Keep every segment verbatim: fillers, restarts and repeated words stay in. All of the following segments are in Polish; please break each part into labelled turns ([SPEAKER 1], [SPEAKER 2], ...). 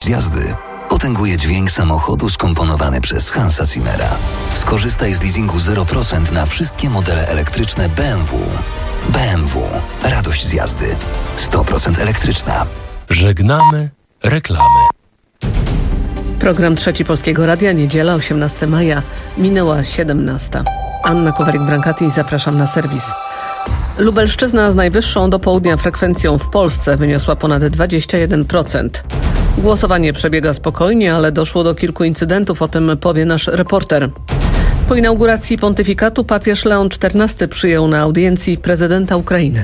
[SPEAKER 1] jazdy potęguje dźwięk samochodu skomponowany przez Hansa Zimmera. Skorzystaj z leasingu zero procent na wszystkie modele elektryczne B M W. B M W. Radość z jazdy. sto procent elektryczna.
[SPEAKER 2] Żegnamy reklamy.
[SPEAKER 3] Program Trzeci Polskiego Radia, niedziela, osiemnastego maja, minęła siedemnasta. Anna Kowalik-Brankati, zapraszam na serwis. Lubelszczyzna z najwyższą do południa frekwencją w Polsce wyniosła ponad dwadzieścia jeden procent. Głosowanie przebiega spokojnie, ale doszło do kilku incydentów, o tym powie nasz reporter. Po inauguracji pontyfikatu papież Leon czternasty przyjął na audiencji prezydenta Ukrainy.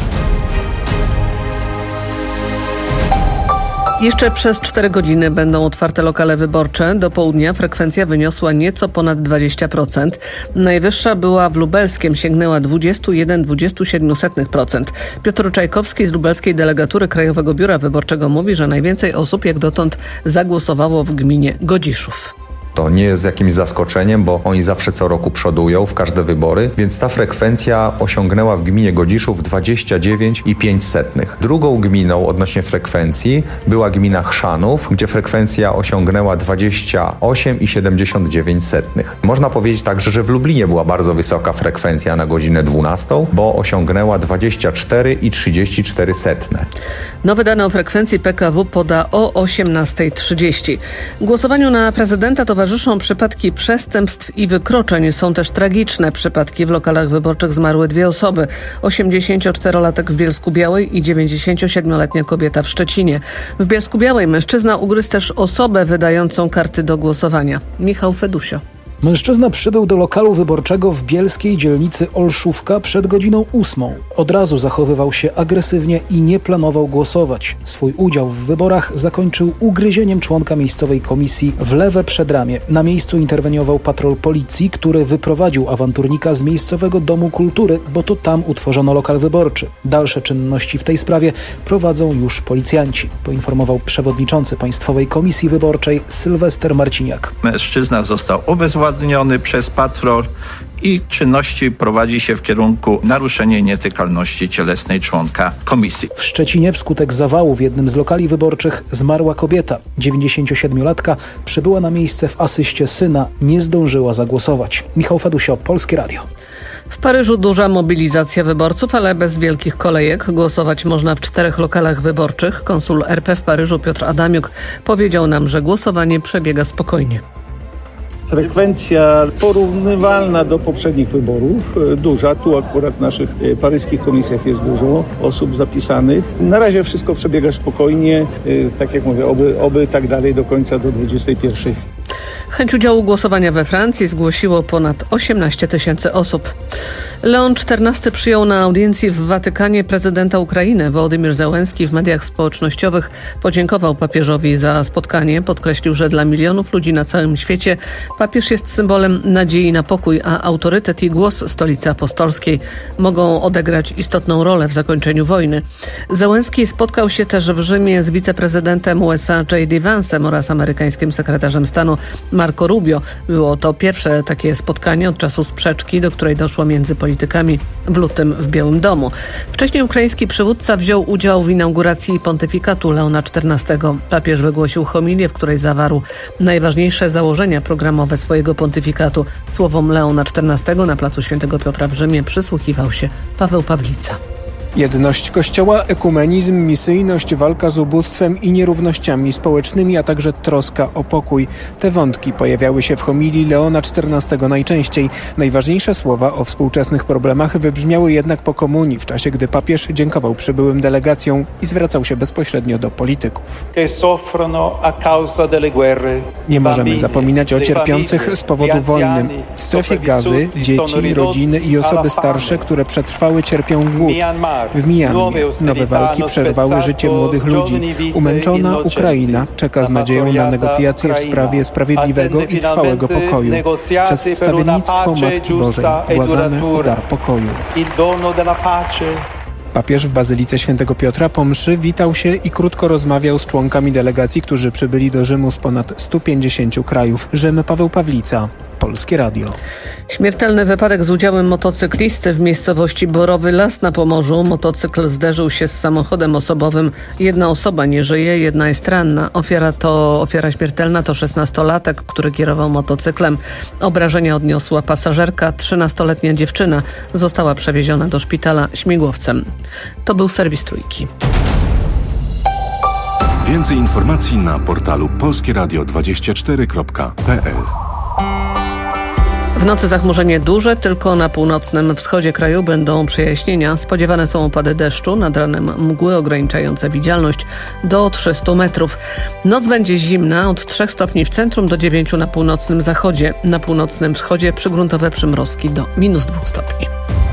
[SPEAKER 3] Jeszcze przez cztery godziny będą otwarte lokale wyborcze. Do południa frekwencja wyniosła nieco ponad dwadzieścia procent. Najwyższa była w Lubelskiem, sięgnęła dwadzieścia jeden przecinek dwadzieścia siedem procent. Piotr Czajkowski z Lubelskiej Delegatury Krajowego Biura Wyborczego mówi, że najwięcej osób jak dotąd zagłosowało w gminie Godziszów.
[SPEAKER 4] To nie jest jakimś zaskoczeniem, bo oni zawsze co roku przodują w każde wybory, więc ta frekwencja osiągnęła w gminie Godziszów dwadzieścia dziewięć przecinek pięć procent. Drugą gminą odnośnie frekwencji była gmina Chrzanów, gdzie frekwencja osiągnęła dwadzieścia osiem przecinek siedemdziesiąt dziewięć procent. Można powiedzieć także, że w Lublinie była bardzo wysoka frekwencja na godzinę dwunastą, bo osiągnęła dwadzieścia cztery przecinek trzydzieści cztery procent.
[SPEAKER 3] Nowe dane o frekwencji P K W poda o osiemnasta trzydzieści. Głosowaniu na prezydenta towarzyszą przypadki przestępstw i wykroczeń. Są też tragiczne przypadki. W lokalach wyborczych zmarły dwie osoby. osiemdziesięcioczterolatek w Bielsku-Białej i dziewięćdziesięciosiedmioletnia kobieta w Szczecinie. W Bielsku-Białej mężczyzna ugryzł też osobę wydającą karty do głosowania. Michał Fedusio.
[SPEAKER 5] Mężczyzna przybył do lokalu wyborczego w bielskiej dzielnicy Olszówka przed godziną ósmą. Od razu zachowywał się agresywnie i nie planował głosować. Swój udział w wyborach zakończył ugryzieniem członka miejscowej komisji w lewe przedramię. Na miejscu interweniował patrol policji, który wyprowadził awanturnika z miejscowego domu kultury, bo to tam utworzono lokal wyborczy. Dalsze czynności w tej sprawie prowadzą już policjanci, poinformował przewodniczący Państwowej Komisji Wyborczej Sylwester Marciniak.
[SPEAKER 6] Mężczyzna został obezwładniony przez patrol i czynności prowadzi się w kierunku naruszenia nietykalności cielesnej członka komisji.
[SPEAKER 5] W Szczecinie wskutek zawału w jednym z lokali wyborczych zmarła kobieta. dziewięćdziesięciosiedmiolatka przybyła na miejsce w asyście syna, nie zdążyła zagłosować. Michał Fedusio, Polskie Radio.
[SPEAKER 3] W Paryżu duża mobilizacja wyborców, ale bez wielkich kolejek. Głosować można w czterech lokalach wyborczych. Konsul R P w Paryżu Piotr Adamiuk powiedział nam, że głosowanie przebiega spokojnie.
[SPEAKER 7] Frekwencja porównywalna do poprzednich wyborów, duża. Tu akurat w naszych paryskich komisjach jest dużo osób zapisanych. Na razie wszystko przebiega spokojnie, tak jak mówię, oby, oby tak dalej do końca, do dwudziestej pierwszej.
[SPEAKER 3] Chęć udziału głosowania we Francji zgłosiło ponad osiemnaście tysięcy osób. Leon czternasty przyjął na audiencji w Watykanie prezydenta Ukrainy. Wołodymyr Zełenski w mediach społecznościowych podziękował papieżowi za spotkanie. Podkreślił, że dla milionów ludzi na całym świecie papież jest symbolem nadziei na pokój, a autorytet i głos Stolicy Apostolskiej mogą odegrać istotną rolę w zakończeniu wojny. Zełenski spotkał się też w Rzymie z wiceprezydentem U S A J D Vance'em oraz amerykańskim sekretarzem stanu Marco Rubio. Było to pierwsze takie spotkanie od czasu sprzeczki, do której doszło między politykami w lutym w Białym Domu. Wcześniej ukraiński przywódca wziął udział w inauguracji pontyfikatu Leona czternastego. Papież wygłosił homilię, w której zawarł najważniejsze założenia programowe swojego pontyfikatu. Słowom Leona czternastego na placu Świętego Piotra w Rzymie przysłuchiwał się Paweł Pawlica.
[SPEAKER 8] Jedność Kościoła, ekumenizm, misyjność, walka z ubóstwem i nierównościami społecznymi, a także troska o pokój. Te wątki pojawiały się w homilii Leona czternastego najczęściej. Najważniejsze słowa o współczesnych problemach wybrzmiały jednak po komunii, w czasie gdy papież dziękował przybyłym delegacjom i zwracał się bezpośrednio do polityków. Nie możemy zapominać o cierpiących z powodu wojny. W strefie Gazy dzieci, rodziny i osoby starsze, które przetrwały, cierpią głód. W Mijanmie nowe walki przerwały życie młodych ludzi. Umęczona Ukraina czeka z nadzieją na negocjacje w sprawie sprawiedliwego i trwałego pokoju. Przez wstawiennictwo Matki Bożej błagamy o dar pokoju. Papież w Bazylice Świętego Piotra po mszy witał się i krótko rozmawiał z członkami delegacji, którzy przybyli do Rzymu z ponad stu pięćdziesięciu krajów. Rzym, Paweł Pawlica,
[SPEAKER 5] Polskie Radio.
[SPEAKER 3] Śmiertelny wypadek z udziałem motocyklisty w miejscowości Borowy Las na Pomorzu. Motocykl zderzył się z samochodem osobowym. Jedna osoba nie żyje, jedna jest ranna. Ofiara to ofiara śmiertelna to szesnastolatek, który kierował motocyklem. Obrażenia odniosła pasażerka, trzynastoletnia dziewczyna. Została przewieziona do szpitala śmigłowcem. To był serwis Trójki.
[SPEAKER 9] Więcej informacji na portalu polskieradio dwadzieścia cztery kropka p l.
[SPEAKER 3] W nocy zachmurzenie duże, tylko na północnym wschodzie kraju będą przejaśnienia. Spodziewane są opady deszczu, nad ranem mgły ograniczające widzialność do trzystu metrów. Noc będzie zimna, od trzech stopni w centrum do dziewięciu na północnym zachodzie. Na północnym wschodzie przygruntowe przymrozki do minus dwóch stopni.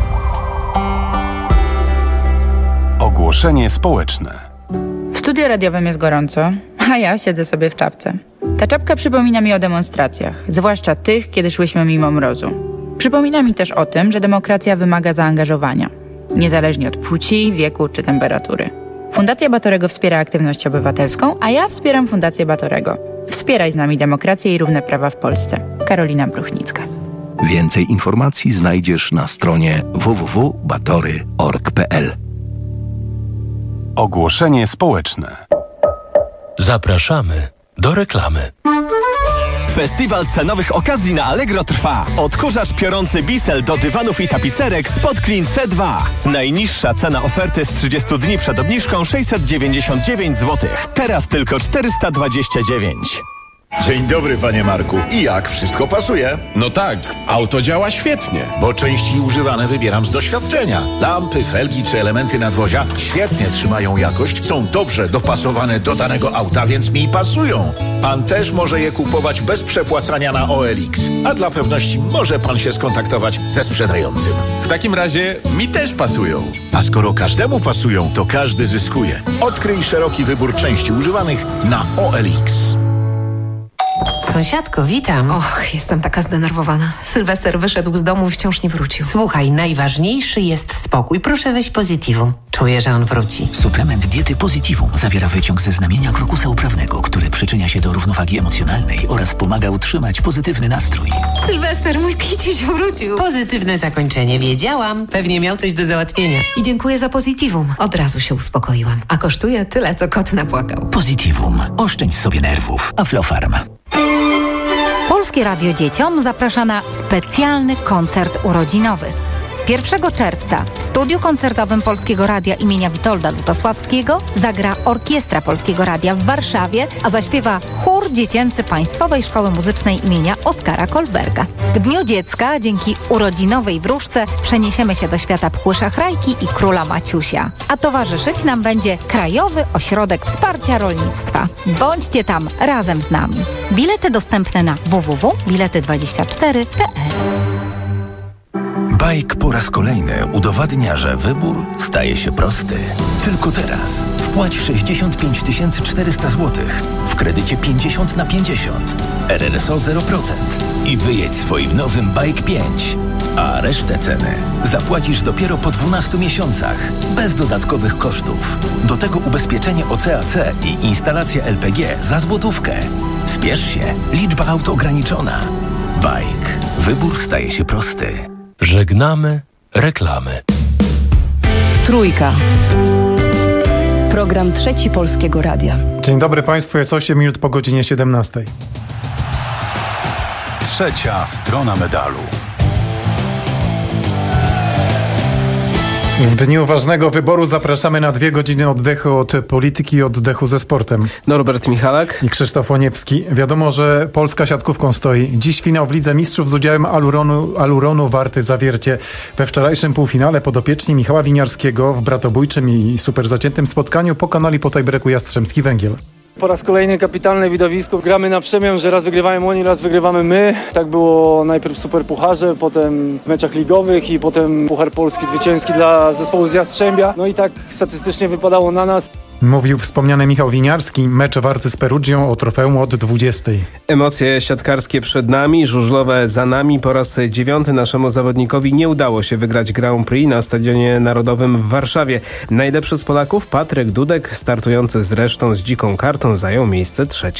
[SPEAKER 9] Ogłoszenie społeczne.
[SPEAKER 10] W studiu radiowym jest gorąco, a ja siedzę sobie w czapce. Ta czapka przypomina mi o demonstracjach, zwłaszcza tych, kiedy szłyśmy mimo mrozu. Przypomina mi też o tym, że demokracja wymaga zaangażowania, niezależnie od płci, wieku czy temperatury. Fundacja Batorego wspiera aktywność obywatelską, a ja wspieram Fundację Batorego. Wspieraj z nami demokrację i równe prawa w Polsce. Karolina Bruchnicka.
[SPEAKER 11] Więcej informacji znajdziesz na stronie w w w kropka batory kropka org kropka p l.
[SPEAKER 9] Ogłoszenie społeczne.
[SPEAKER 2] Zapraszamy do reklamy.
[SPEAKER 12] Festiwal cenowych okazji na Allegro trwa. Odkurzacz piorący Bissell do dywanów i tapicerek spod Clean C dwa. Najniższa cena oferty z trzydziestu dni przed obniżką sześćset dziewięćdziesiąt dziewięć złotych. Teraz tylko czterysta dwadzieścia dziewięć.
[SPEAKER 13] Dzień dobry, panie Marku. I jak? Wszystko pasuje?
[SPEAKER 14] No tak, auto działa świetnie.
[SPEAKER 13] Bo części używane wybieram z doświadczenia. Lampy, felgi czy elementy nadwozia świetnie trzymają jakość, są dobrze dopasowane do danego auta, więc mi pasują. Pan też może je kupować bez przepłacania na O L X. A dla pewności może pan się skontaktować ze sprzedającym.
[SPEAKER 14] W takim razie mi też pasują.
[SPEAKER 13] A skoro każdemu pasują, to każdy zyskuje. Odkryj szeroki wybór części używanych na O L X.
[SPEAKER 15] Sąsiadko, witam. Och, jestem taka zdenerwowana. Sylwester wyszedł z domu i wciąż nie wrócił. Słuchaj, najważniejszy jest spokój. Proszę weź Positivum. Czuję, że on wróci.
[SPEAKER 16] Suplement diety Positivum zawiera wyciąg ze znamienia krokusa uprawnego, który przyczynia się do równowagi emocjonalnej oraz pomaga utrzymać pozytywny nastrój.
[SPEAKER 15] Sylwester, mój kiciuś wrócił. Pozytywne zakończenie, wiedziałam. Pewnie miał coś do załatwienia. I dziękuję za Positivum. Od razu się uspokoiłam. A kosztuje tyle, co kot napłakał.
[SPEAKER 16] Positivum. Oszczędź sobie nerwów. Aflofarm.
[SPEAKER 17] Polskie Radio Dzieciom zaprasza na specjalny koncert urodzinowy. pierwszego czerwca w studiu koncertowym Polskiego Radia imienia Witolda Lutosławskiego zagra Orkiestra Polskiego Radia w Warszawie, a zaśpiewa chór dziecięcy Państwowej Szkoły Muzycznej imienia Oskara Kolberga. W Dniu Dziecka dzięki urodzinowej wróżce przeniesiemy się do świata Pchły Szachrajki i Króla Maciusia. A towarzyszyć nam będzie Krajowy Ośrodek Wsparcia Rolnictwa. Bądźcie tam razem z nami. Bilety dostępne na w w w kropka bilety dwadzieścia cztery kropka p l.
[SPEAKER 11] Bajk po raz kolejny udowadnia, że wybór staje się prosty. Tylko teraz wpłać sześćdziesiąt pięć tysięcy czterysta złotych w kredycie pięćdziesiąt na pięćdziesiąt, R R S O zero procent i wyjedź swoim nowym Bajk pięć. A resztę ceny zapłacisz dopiero po dwunastu miesiącach, bez dodatkowych kosztów. Do tego ubezpieczenie O C A C i instalacja L P G za złotówkę. Spiesz się, liczba aut ograniczona. Bajk. Wybór staje się prosty.
[SPEAKER 2] Żegnamy reklamy.
[SPEAKER 18] Trójka. Program Trzeci Polskiego Radia.
[SPEAKER 19] Dzień dobry Państwu, jest osiem minut po godzinie siedemnastej.
[SPEAKER 9] Trzecia strona medalu.
[SPEAKER 19] W dniu ważnego wyboru zapraszamy na dwie godziny oddechu od polityki i oddechu ze sportem.
[SPEAKER 20] Norbert Michalak
[SPEAKER 19] i Krzysztof Łoniewski. Wiadomo, że Polska siatkówką stoi. Dziś finał w Lidze Mistrzów z udziałem Aluronu, Aluronu Warty Zawiercie. We wczorajszym półfinale podopieczni Michała Winiarskiego w bratobójczym i super zaciętym spotkaniu pokonali po tiebreaku Jastrzębski Węgiel.
[SPEAKER 21] Po raz kolejny kapitalne widowisko. Gramy na przemian, że raz wygrywają oni, raz wygrywamy my. Tak było najpierw w Superpucharze, potem w meczach ligowych i potem Puchar Polski zwycięski dla zespołu z Jastrzębia. No i tak statystycznie wypadało na nas.
[SPEAKER 19] Mówił wspomniany Michał Winiarski. Mecz Warty z Peruggią o trofeum od dwudziestej.
[SPEAKER 20] Emocje siatkarskie przed nami, żużlowe za nami. Po raz dziewiąty naszemu zawodnikowi nie udało się wygrać Grand Prix na Stadionie Narodowym w Warszawie. Najlepszy z Polaków, Patryk Dudek, startujący zresztą z dziką kartą, zajął miejsce trzecie.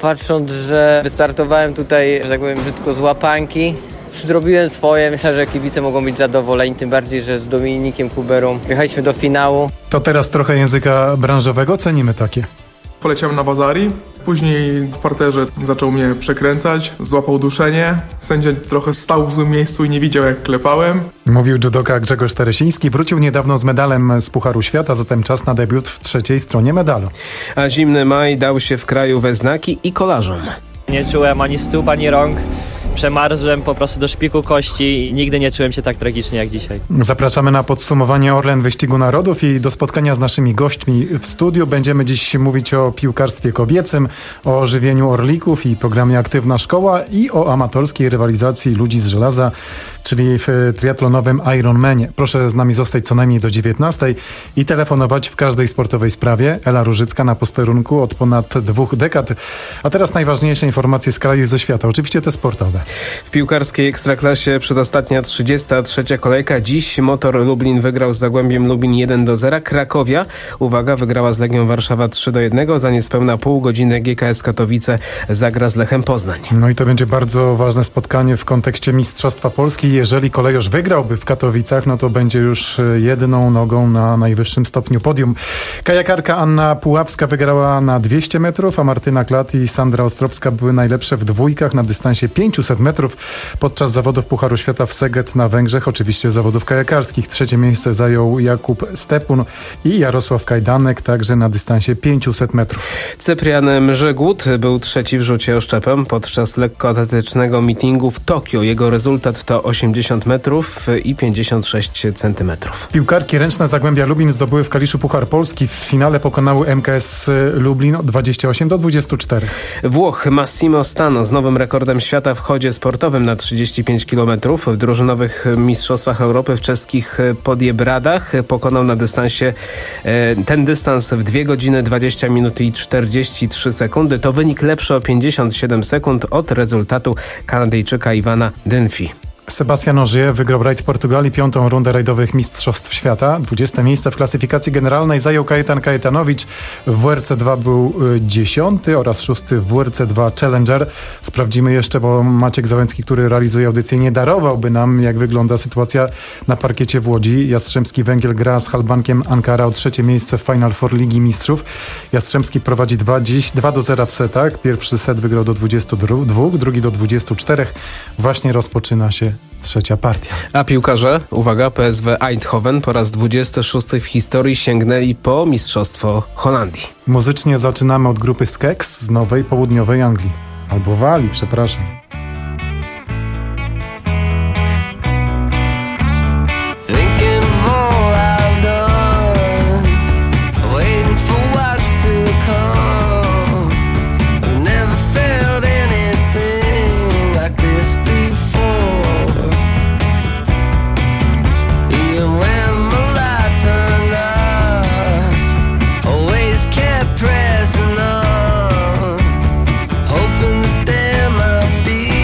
[SPEAKER 1] Patrząc, że wystartowałem tutaj, że tak powiem, brzydko z łapanki, zrobiłem swoje. Myślę, że kibice mogą być zadowoleni, tym bardziej, że z Dominikiem Kuberą jechaliśmy do finału.
[SPEAKER 19] To teraz trochę języka branżowego, cenimy takie.
[SPEAKER 22] Poleciałem na Wazari, później w parterze zaczął mnie przekręcać, złapał duszenie. Sędzia trochę stał w złym miejscu i nie widział, jak klepałem.
[SPEAKER 19] Mówił judoka Grzegorz Teresiński. Wrócił niedawno z medalem z Pucharu Świata, zatem czas na debiut w trzeciej stronie medalu.
[SPEAKER 20] A zimny maj dał się w kraju we znaki i kolarzom.
[SPEAKER 23] Nie czułem ani stóp, ani rąk. Przemarzłem po prostu do szpiku kości i nigdy nie czułem się tak tragicznie jak dzisiaj.
[SPEAKER 19] Zapraszamy na podsumowanie Orlen Wyścigu Narodów i do spotkania z naszymi gośćmi w studiu. Będziemy dziś mówić o piłkarstwie kobiecym, o żywieniu orlików i programie Aktywna Szkoła i o amatorskiej rywalizacji ludzi z żelaza, czyli w triatlonowym Ironmanie. Proszę z nami zostać co najmniej do dziewiętnastej i telefonować w każdej sportowej sprawie. Ela Różycka na posterunku od ponad dwóch dekad. A teraz najważniejsze informacje z kraju i ze świata. Oczywiście te sportowe.
[SPEAKER 20] W piłkarskiej Ekstraklasie przedostatnia trzydziesta trzecia kolejka. Dziś Motor Lublin wygrał z Zagłębiem Lubin jeden do zera. Krakowia, uwaga, wygrała z Legią Warszawa trzy do jednego. Za niespełna pół godziny G K S Katowice zagra z Lechem Poznań.
[SPEAKER 19] No i to będzie bardzo ważne spotkanie w kontekście Mistrzostwa Polski. Jeżeli kolejorz wygrałby w Katowicach, no to będzie już jedną nogą na najwyższym stopniu podium. Kajakarka Anna Puławska wygrała na dwieście metrów, a Martyna Klat i Sandra Ostrowska były najlepsze w dwójkach na dystansie pięćset metrów podczas zawodów Pucharu Świata w Szeged na Węgrzech, oczywiście zawodów kajakarskich. Trzecie miejsce zajął Jakub Stepun i Jarosław Kajdanek, także na dystansie pięćset metrów.
[SPEAKER 20] Cyprian Mrzygłód był trzeci w rzucie oszczepem podczas lekkoatletycznego meetingu w Tokio. Jego rezultat to osiemdziesiąt metrów i pięćdziesiąt sześć centymetrów.
[SPEAKER 19] Piłkarki ręczne Zagłębia Lubin zdobyły w Kaliszu Puchar Polski. W finale pokonały M K S Lublin dwadzieścia osiem do dwudziestu czterech.
[SPEAKER 20] Włoch Massimo Stano z nowym rekordem świata w chodzie sportowym na trzydzieści pięć kilometrów. W drużynowych mistrzostwach Europy w czeskich Podjebradach pokonał na dystansie ten dystans w dwie godziny dwadzieścia minut i czterdzieści trzy sekundy. To wynik lepszy o pięćdziesiąt siedem sekund od rezultatu Kanadyjczyka Iwana Dynfi.
[SPEAKER 19] Sebastian Ogier wygrał rajd Portugalii, piątą rundę rajdowych Mistrzostw Świata. dwudzieste miejsce w klasyfikacji generalnej zajął Kajetan Kajetanowicz. W W R C dwa był dziesiąty oraz szósty w W R C dwa Challenger. Sprawdzimy jeszcze, bo Maciek Załęcki, który realizuje audycję, nie darowałby nam, jak wygląda sytuacja na parkiecie w Łodzi. Jastrzębski Węgiel gra z Halbankiem Ankara o trzecie miejsce w Final Four Ligi Mistrzów. Jastrzębski prowadzi dwa do zera w setach. Pierwszy set wygrał do dwudziestu dwóch, drugi do dwudziestu czterech. Właśnie rozpoczyna się trzecia partia.
[SPEAKER 20] A piłkarze, uwaga, P S V Eindhoven po raz dwudziesty szósty w historii sięgnęli po Mistrzostwo Holandii.
[SPEAKER 19] Muzycznie zaczynamy od grupy Skeks z Nowej Południowej Anglii. Albo Walii, przepraszam.
[SPEAKER 24] Pressing on, hoping that there might be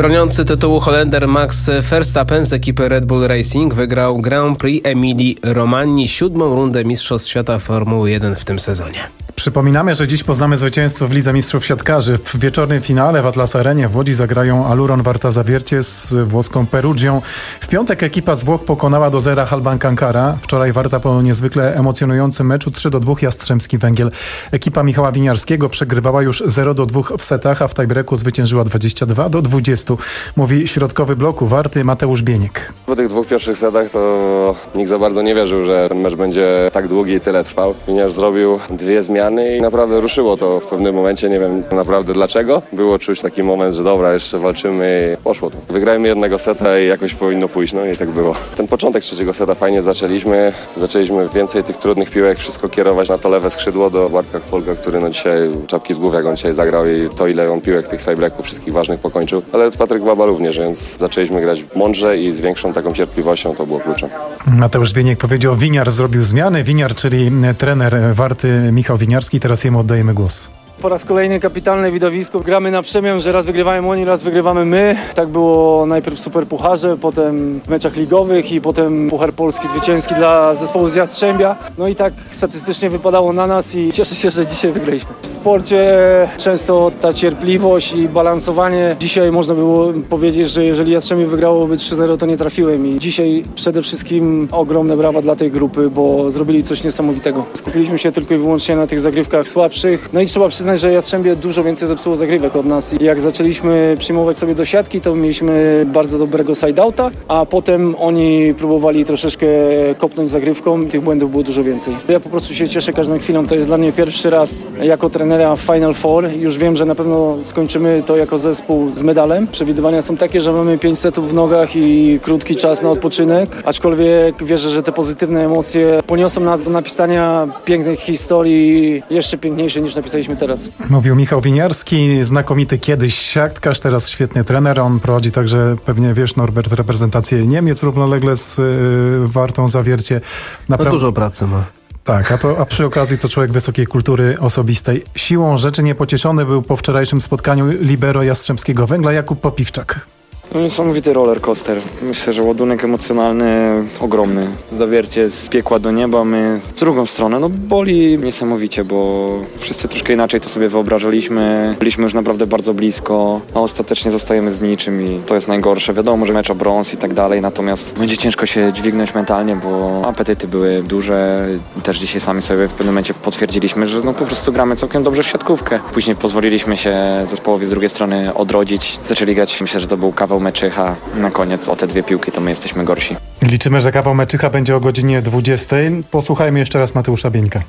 [SPEAKER 20] Broniący tytułu Holender Max Verstappen z ekipy Red Bull Racing wygrał Grand Prix Emilii Romagni, siódmą rundę Mistrzostw Świata Formuły jeden w tym sezonie.
[SPEAKER 19] Przypominamy, że dziś poznamy zwycięzców w Lidze Mistrzów Siatkarzy. W wieczornym finale w Atlas Arenie w Łodzi zagrają Aluron Warta Zawiercie z włoską Perugią. W piątek ekipa z Włoch pokonała do zera Halbank Ankara. Wczoraj Warta po niezwykle emocjonującym meczu trzy do dwóch Jastrzębski Węgiel. Ekipa Michała Winiarskiego przegrywała już zero do dwóch w setach, a w tiebreaku zwyciężyła dwadzieścia dwa do dwudziestu. Mówi środkowy bloku Warty Mateusz Bieniek.
[SPEAKER 4] Po tych dwóch pierwszych setach to nikt za bardzo nie wierzył, że ten mecz będzie tak długi i tyle trwał. Winiarz zrobił dwie zmiany i naprawdę ruszyło to w pewnym momencie, nie wiem naprawdę dlaczego. Było czuć taki moment, że dobra, jeszcze walczymy i poszło to. Wygrajmy jednego seta i jakoś powinno pójść, no i tak było. Ten początek trzeciego seta fajnie zaczęliśmy, zaczęliśmy więcej tych trudnych piłek, wszystko kierować na to lewe skrzydło do Bartka Kwolka, który no dzisiaj czapki z głów, jak on dzisiaj zagrał i to ile on piłek tych tiebreaków wszystkich ważnych pokończył, ale Patryk Baba również, więc zaczęliśmy grać mądrze i z większą taką cierpliwością, to było kluczem.
[SPEAKER 19] Mateusz Bieniek powiedział, Winiar zrobił zmiany, Winiar, czyli trener Warty Michał Winiarski, teraz jemu oddajemy głos.
[SPEAKER 21] Po raz kolejny kapitalne widowisko. Gramy na przemian, że raz wygrywają oni, raz wygrywamy my. Tak było najpierw w Superpucharze, potem w meczach ligowych i potem Puchar Polski zwycięski dla zespołu z Jastrzębia. No i tak statystycznie wypadało na nas i cieszę się, że dzisiaj wygraliśmy. W sporcie często ta cierpliwość i balansowanie. Dzisiaj można było powiedzieć, że jeżeli Jastrzębie wygrałoby trzy zero, to nie trafiłem i dzisiaj przede wszystkim ogromne brawa dla tej grupy, bo zrobili coś niesamowitego. Skupiliśmy się tylko i wyłącznie na tych zagrywkach słabszych. No i trzeba przyznać, że Jastrzębie dużo więcej zepsuło zagrywek od nas. I jak zaczęliśmy przyjmować sobie do siatki, to mieliśmy bardzo dobrego side-outa, a potem oni próbowali troszeczkę kopnąć zagrywką. Tych błędów było dużo więcej. Ja po prostu się cieszę każdą chwilą. To jest dla mnie pierwszy raz jako trenera w Final Four. Już wiem, że na pewno skończymy to jako zespół z medalem. Przewidywania są takie, że mamy pięć setów w nogach i krótki czas na odpoczynek. Aczkolwiek wierzę, że te pozytywne emocje poniosą nas do napisania pięknych historii, jeszcze piękniejszych niż napisaliśmy teraz.
[SPEAKER 19] Mówił Michał Winiarski, znakomity kiedyś siatkarz, teraz świetny trener. On prowadzi także, pewnie wiesz, Norbert, reprezentację Niemiec równolegle z y, Wartą Zawiercie.
[SPEAKER 20] Napra- no dużo pracy ma.
[SPEAKER 19] Tak, a, to, a przy okazji to człowiek wysokiej kultury osobistej. Siłą rzeczy niepocieszony był po wczorajszym spotkaniu libero Jastrzębskiego Węgla Jakub Popiwczak.
[SPEAKER 6] Niesamowity roller coaster. Myślę, że ładunek emocjonalny ogromny. Zawiercie z piekła do nieba, my z drugą stronę. No boli niesamowicie, bo wszyscy troszkę inaczej to sobie wyobrażaliśmy. Byliśmy już naprawdę bardzo blisko, a ostatecznie zostajemy z niczym i to jest najgorsze. Wiadomo, że mecz o brąz i tak dalej, natomiast będzie ciężko się dźwignąć mentalnie, bo apetyty były duże. Też dzisiaj sami sobie w pewnym momencie potwierdziliśmy, że no po prostu gramy całkiem dobrze w siatkówkę. Później pozwoliliśmy się zespołowi z drugiej strony odrodzić. Zaczęli grać, myślę, że to był kawał meczycha. Na koniec o te dwie piłki to my jesteśmy gorsi.
[SPEAKER 19] Liczymy, że kawał meczycha będzie o godzinie dwudziestej. Posłuchajmy jeszcze raz Mateusza Bieńka.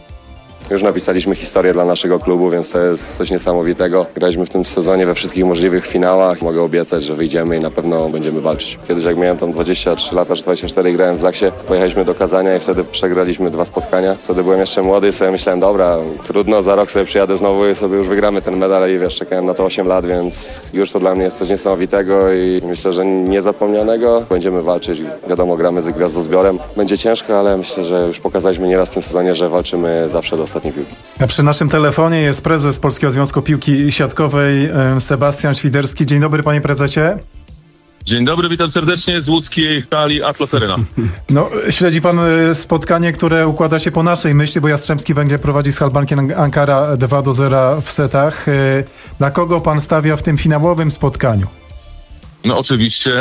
[SPEAKER 4] Już napisaliśmy historię dla naszego klubu, więc to jest coś niesamowitego. Graliśmy w tym sezonie we wszystkich możliwych finałach. Mogę obiecać, że wyjdziemy i na pewno będziemy walczyć. Kiedyś jak miałem tam dwadzieścia trzy lata, czy dwadzieścia cztery, grałem w Zaksie, pojechaliśmy do Kazania i wtedy przegraliśmy dwa spotkania. Wtedy byłem jeszcze młody i sobie myślałem, dobra, trudno, za rok sobie przyjadę znowu i sobie już wygramy ten medal i wiesz, czekałem na to osiem lat, więc już to dla mnie jest coś niesamowitego i myślę, że niezapomnianego. Będziemy walczyć, wiadomo, gramy z Gwiazdozbiorem. Będzie ciężko, ale myślę, że już pokazaliśmy nieraz w tym sezonie, że walczymy zawsze do ostatniej piłki.
[SPEAKER 19] A przy naszym telefonie jest prezes Polskiego Związku Piłki Siatkowej Sebastian Świderski. Dzień dobry, panie prezesie.
[SPEAKER 7] Dzień dobry, witam serdecznie z łódzkiej hali Atlas Arena.
[SPEAKER 19] No, śledzi pan spotkanie, które układa się po naszej myśli, bo Jastrzębski Węgiel prowadzi z Halbankiem Ankara dwa do zera w setach. Na kogo pan stawia w tym finałowym spotkaniu?
[SPEAKER 7] No oczywiście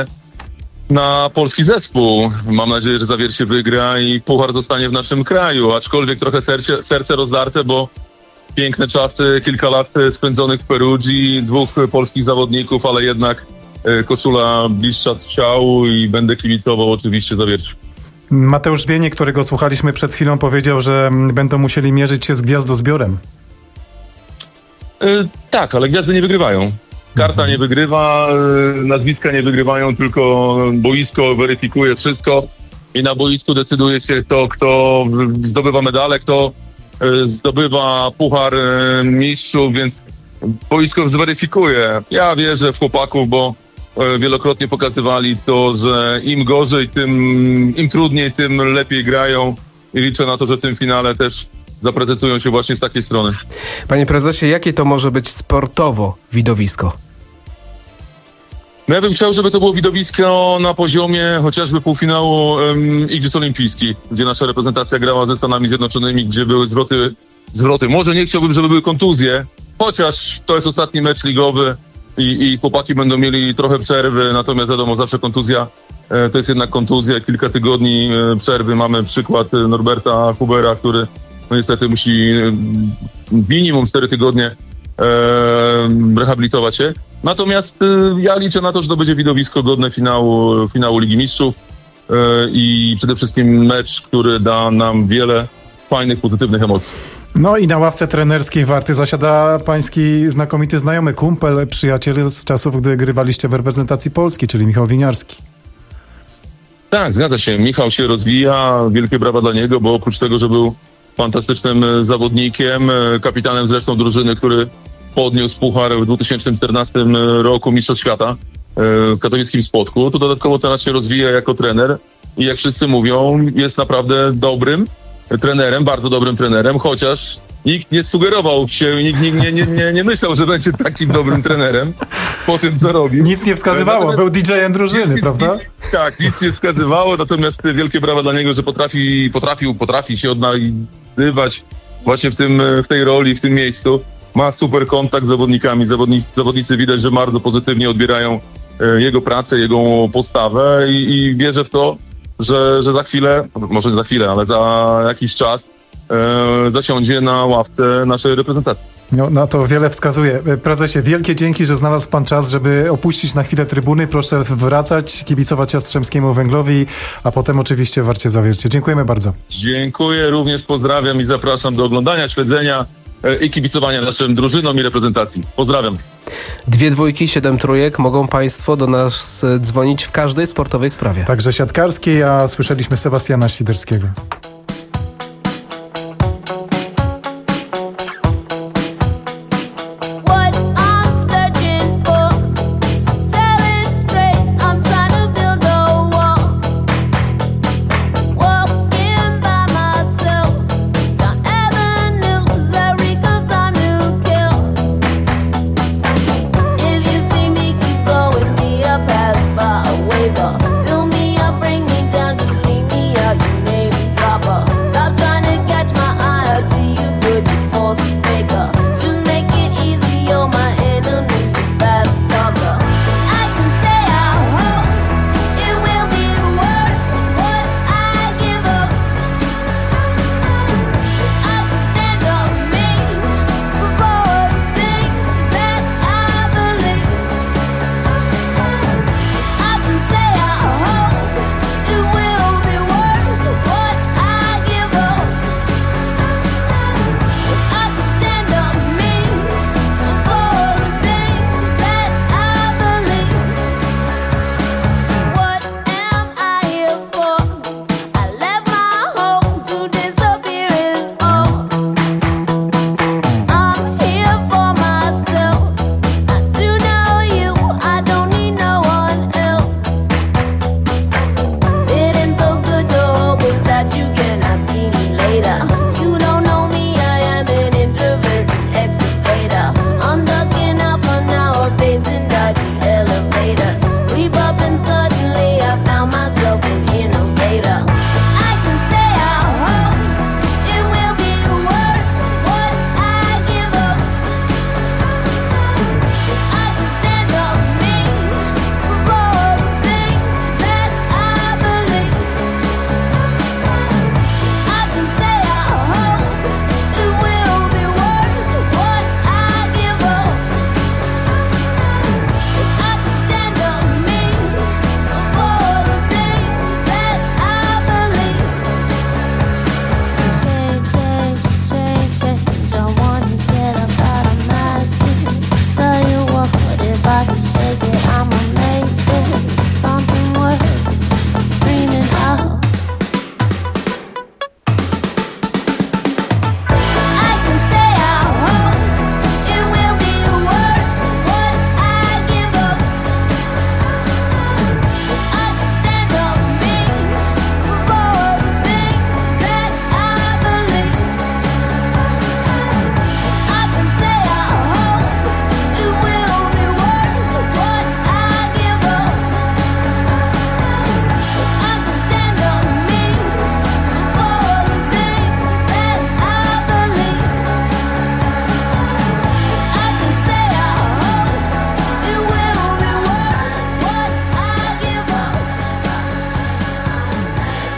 [SPEAKER 7] na polski zespół. Mam nadzieję, że Zawiercie wygra i puchar zostanie w naszym kraju, aczkolwiek trochę serce, serce rozdarte, bo piękne czasy, kilka lat spędzonych w Perugii, dwóch polskich zawodników, ale jednak koszula bliższa ciału i będę kibicował oczywiście Zawierciu.
[SPEAKER 19] Mateusz Bieniek, którego słuchaliśmy przed chwilą, powiedział, że będą musieli mierzyć się z Gwiazdozbiorem.
[SPEAKER 7] Yy, tak, ale gwiazdy nie wygrywają. Karta nie wygrywa, nazwiska nie wygrywają, tylko boisko weryfikuje wszystko i na boisku decyduje się to, kto zdobywa medale, kto zdobywa puchar mistrzów, więc boisko zweryfikuje. Ja wierzę w chłopaków, bo wielokrotnie pokazywali to, że im gorzej, tym im trudniej, tym lepiej grają i liczę na to, że w tym finale też zaprezentują się właśnie z takiej strony.
[SPEAKER 20] Panie prezesie, jakie to może być sportowo widowisko?
[SPEAKER 7] No ja bym chciał, żeby to było widowisko na poziomie chociażby półfinału um, Igrzysk Olimpijskich, gdzie nasza reprezentacja grała ze Stanami Zjednoczonymi, gdzie były zwroty, zwroty. Może nie chciałbym, żeby były kontuzje, chociaż to jest ostatni mecz ligowy i, i chłopaki będą mieli trochę przerwy, natomiast wiadomo, zawsze kontuzja e, to jest jednak kontuzja. Kilka tygodni e, przerwy. Mamy przykład Norberta Hubera, który no niestety musi e, minimum cztery tygodnie e, rehabilitować się. Natomiast e, ja liczę na to, że to będzie widowisko godne finału, finału Ligi Mistrzów e, i przede wszystkim mecz, który da nam wiele fajnych, pozytywnych emocji.
[SPEAKER 19] No i na ławce trenerskiej Warty zasiada pański znakomity znajomy, kumpel, przyjaciel z czasów, gdy grywaliście w reprezentacji Polski, czyli Michał Winiarski.
[SPEAKER 7] Tak, zgadza się. Michał się rozwija, wielkie brawa dla niego, bo oprócz tego, że był fantastycznym zawodnikiem, kapitanem zresztą drużyny, który podniósł puchar w dwa tysiące czternastym roku Mistrzostw Świata w katowickim Spodku, to dodatkowo teraz się rozwija jako trener i jak wszyscy mówią, jest naprawdę dobrym trenerem, bardzo dobrym trenerem, chociaż nikt nie sugerował się, nikt, nikt nie, nie, nie, nie myślał, że będzie takim dobrym trenerem po tym, co robił.
[SPEAKER 19] Nic nie wskazywało, natomiast był didżejem drużyny, nic, prawda?
[SPEAKER 7] Nic, tak, nic nie wskazywało, natomiast wielkie brawa dla niego, że potrafi, potrafił, potrafi się odnajdywać właśnie w, tym, w tej roli, w tym miejscu. Ma super kontakt z zawodnikami, Zawodni, zawodnicy widać, że bardzo pozytywnie odbierają e, jego pracę, jego postawę i, i wierzę w to, że, że za chwilę, może za chwilę, ale za jakiś czas e, zasiądzie na ławce naszej reprezentacji.
[SPEAKER 19] No, na to wiele wskazuje. Prezesie, wielkie dzięki, że znalazł pan czas, żeby opuścić na chwilę trybuny. Proszę wracać, kibicować Jastrzębskiemu Węglowi, a potem oczywiście Warcie Zawiercie. Dziękujemy bardzo.
[SPEAKER 7] Dziękuję, również pozdrawiam i zapraszam do oglądania, śledzenia i kibicowania naszym drużynom i reprezentacji. Pozdrawiam.
[SPEAKER 20] Dwie dwójki, siedem trójek. Mogą państwo do nas dzwonić w każdej sportowej sprawie.
[SPEAKER 19] Także siatkarskiej, a słyszeliśmy Sebastiana Świderskiego.
[SPEAKER 3] Fill me up, bring me down, just leave me out. You made me drop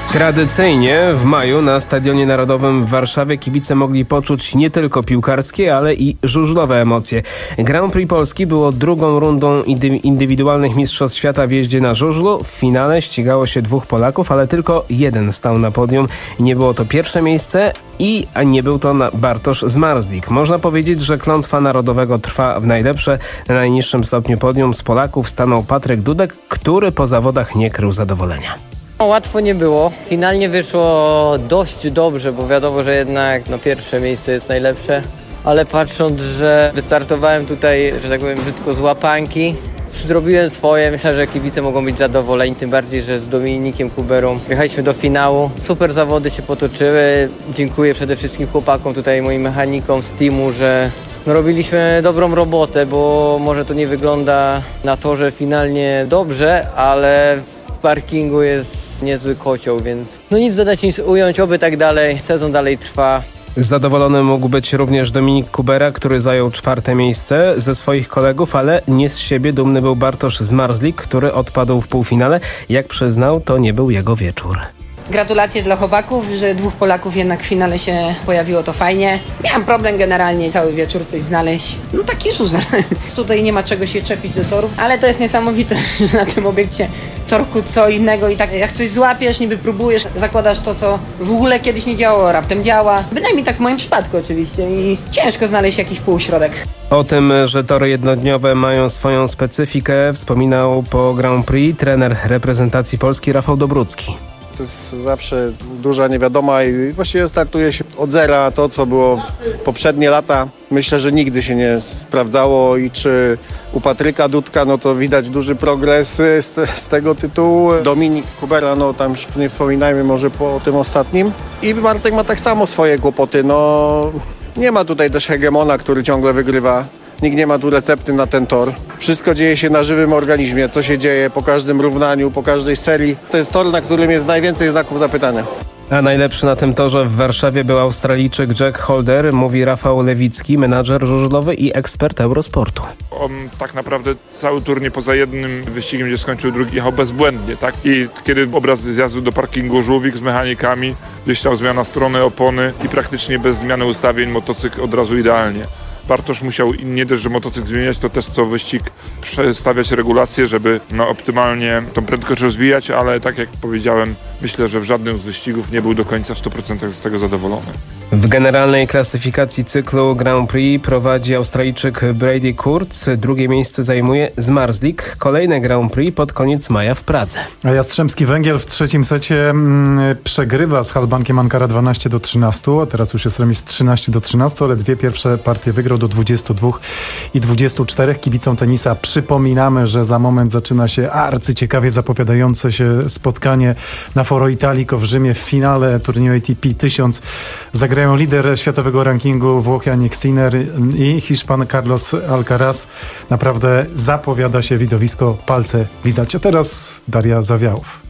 [SPEAKER 20] Tradycyjnie w maju na Stadionie Narodowym w Warszawie kibice mogli poczuć nie tylko piłkarskie, ale i żużlowe emocje. Grand Prix Polski było drugą rundą indywidualnych mistrzostw świata w jeździe na żużlu. W finale ścigało się dwóch Polaków, ale tylko jeden stał na podium. Nie było to pierwsze miejsce i nie był to Bartosz Zmarzlik. Można powiedzieć, że klątwa narodowego trwa w najlepsze. Na najniższym stopniu podium z Polaków stanął Patryk Dudek, który po zawodach nie krył zadowolenia.
[SPEAKER 1] Łatwo nie było. Finalnie wyszło dość dobrze, bo wiadomo, że jednak no, pierwsze miejsce jest najlepsze. Ale patrząc, że wystartowałem tutaj, że tak powiem, brzydko z łapanki, zrobiłem swoje. Myślę, że kibice mogą być zadowoleni, tym bardziej, że z Dominikiem Kuberą jechaliśmy do finału. Super zawody się potoczyły. Dziękuję przede wszystkim chłopakom, tutaj moim mechanikom z teamu, że no, robiliśmy dobrą robotę, bo może to nie wygląda na torze finalnie dobrze, ale w parkingu jest niezły kocioł, więc no nic dodać, nic ująć, oby tak dalej, sezon dalej trwa.
[SPEAKER 20] Zadowolony mógł być również Dominik Kubera, który zajął czwarte miejsce ze swoich kolegów, ale nie z siebie dumny był Bartosz Zmarzlik, który odpadł w półfinale. Jak przyznał, to nie był jego wieczór.
[SPEAKER 3] Gratulacje dla chłopaków, że dwóch Polaków jednak w finale się pojawiło, to fajnie. Miałem problem generalnie cały wieczór coś znaleźć. No taki żużel. Tutaj nie ma czego się czepić do torów, ale to jest niesamowite, że na tym obiekcie co roku co innego i tak jak coś złapiesz, niby próbujesz, zakładasz to, co w ogóle kiedyś nie działało, raptem działa. Bynajmniej tak w moim przypadku oczywiście i ciężko znaleźć jakiś półśrodek.
[SPEAKER 20] O tym, że tory jednodniowe mają swoją specyfikę, wspominał po Grand Prix trener reprezentacji Polski Rafał Dobrucki.
[SPEAKER 5] To jest zawsze duża niewiadoma i właściwie startuje się od zera. To, co było poprzednie lata, myślę, że nigdy się nie sprawdzało i czy u Patryka Dudka, no to widać duży progres z, z tego tytułu. Dominik Kubera, no tam nie wspominajmy może po tym ostatnim. I Bartek ma tak samo swoje kłopoty, no nie ma tutaj też hegemona, który ciągle wygrywa. Nikt nie ma tu recepty na ten tor. Wszystko dzieje się na żywym organizmie, co się dzieje po każdym równaniu, po każdej serii. To jest tor, na którym jest najwięcej znaków zapytania.
[SPEAKER 20] A najlepszy na tym torze w Warszawie był Australijczyk Jack Holder, mówi Rafał Lewicki, menadżer żużlowy i ekspert Eurosportu.
[SPEAKER 8] On tak naprawdę cały turniej poza jednym wyścigiem, gdzie skończył drugi, jechał bezbłędnie, tak? I kiedy obraz zjazdu do parkingu Żółwik z mechanikami, gdzieś tam zmiana strony opony i praktycznie bez zmiany ustawień motocykl od razu idealnie. Bartosz musiał nie dość, że motocykl zmieniać, to też co wyścig przestawiać regulacje, żeby no, optymalnie tą prędkość rozwijać, ale tak jak powiedziałem, myślę, że w żadnym z wyścigów nie był do końca w stu procentach z tego zadowolony.
[SPEAKER 20] W generalnej klasyfikacji cyklu Grand Prix prowadzi Australijczyk Brady Kurtz, drugie miejsce zajmuje Zmarzlik. Kolejne Grand Prix pod koniec maja w Pradze.
[SPEAKER 19] A Jastrzębski Węgiel w trzecim secie mm, przegrywa z Halbankiem Ankara dwanaście do trzynastu, a teraz już jest remis trzynaście do trzynastu, ale dwie pierwsze partie wygrał do dwudziestu dwóch i dwudziestu czterech. Kibicom tenisa przypominamy, że za moment zaczyna się arcyciekawie zapowiadające się spotkanie na Foro Italico w Rzymie w finale turnieju A T P tysiąc. Zagrają lider światowego rankingu Włoch Jannik Sinner i Hiszpan Carlos Alcaraz. Naprawdę zapowiada się widowisko, palce lizać. A teraz Daria Zawiałów.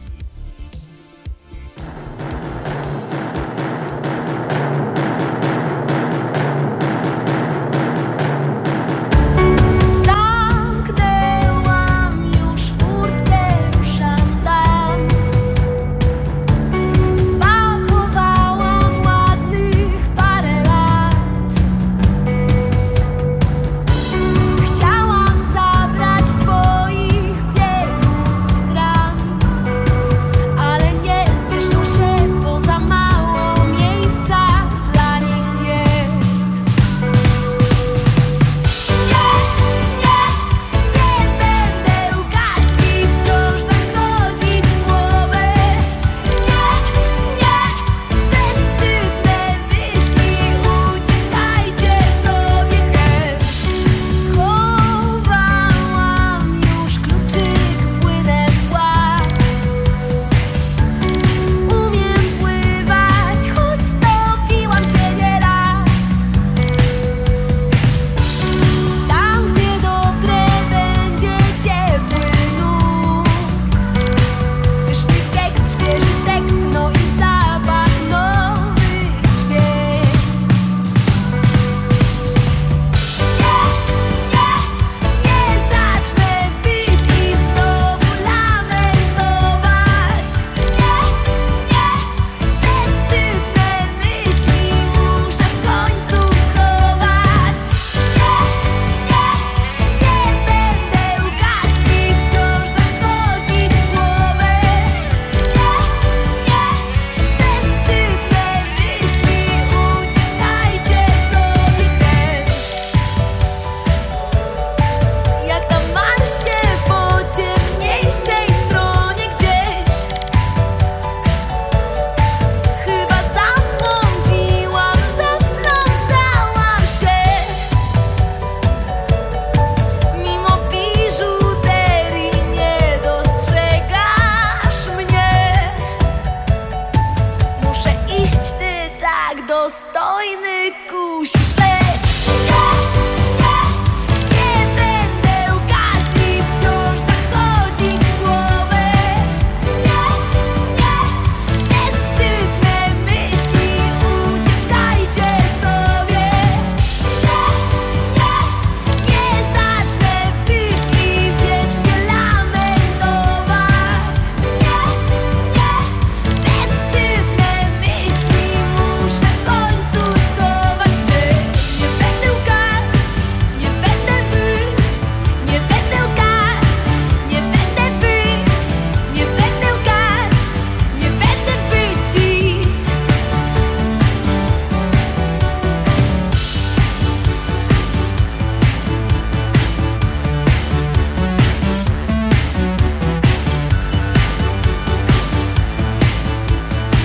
[SPEAKER 24] Chciałam zabrać twoich biegów gram.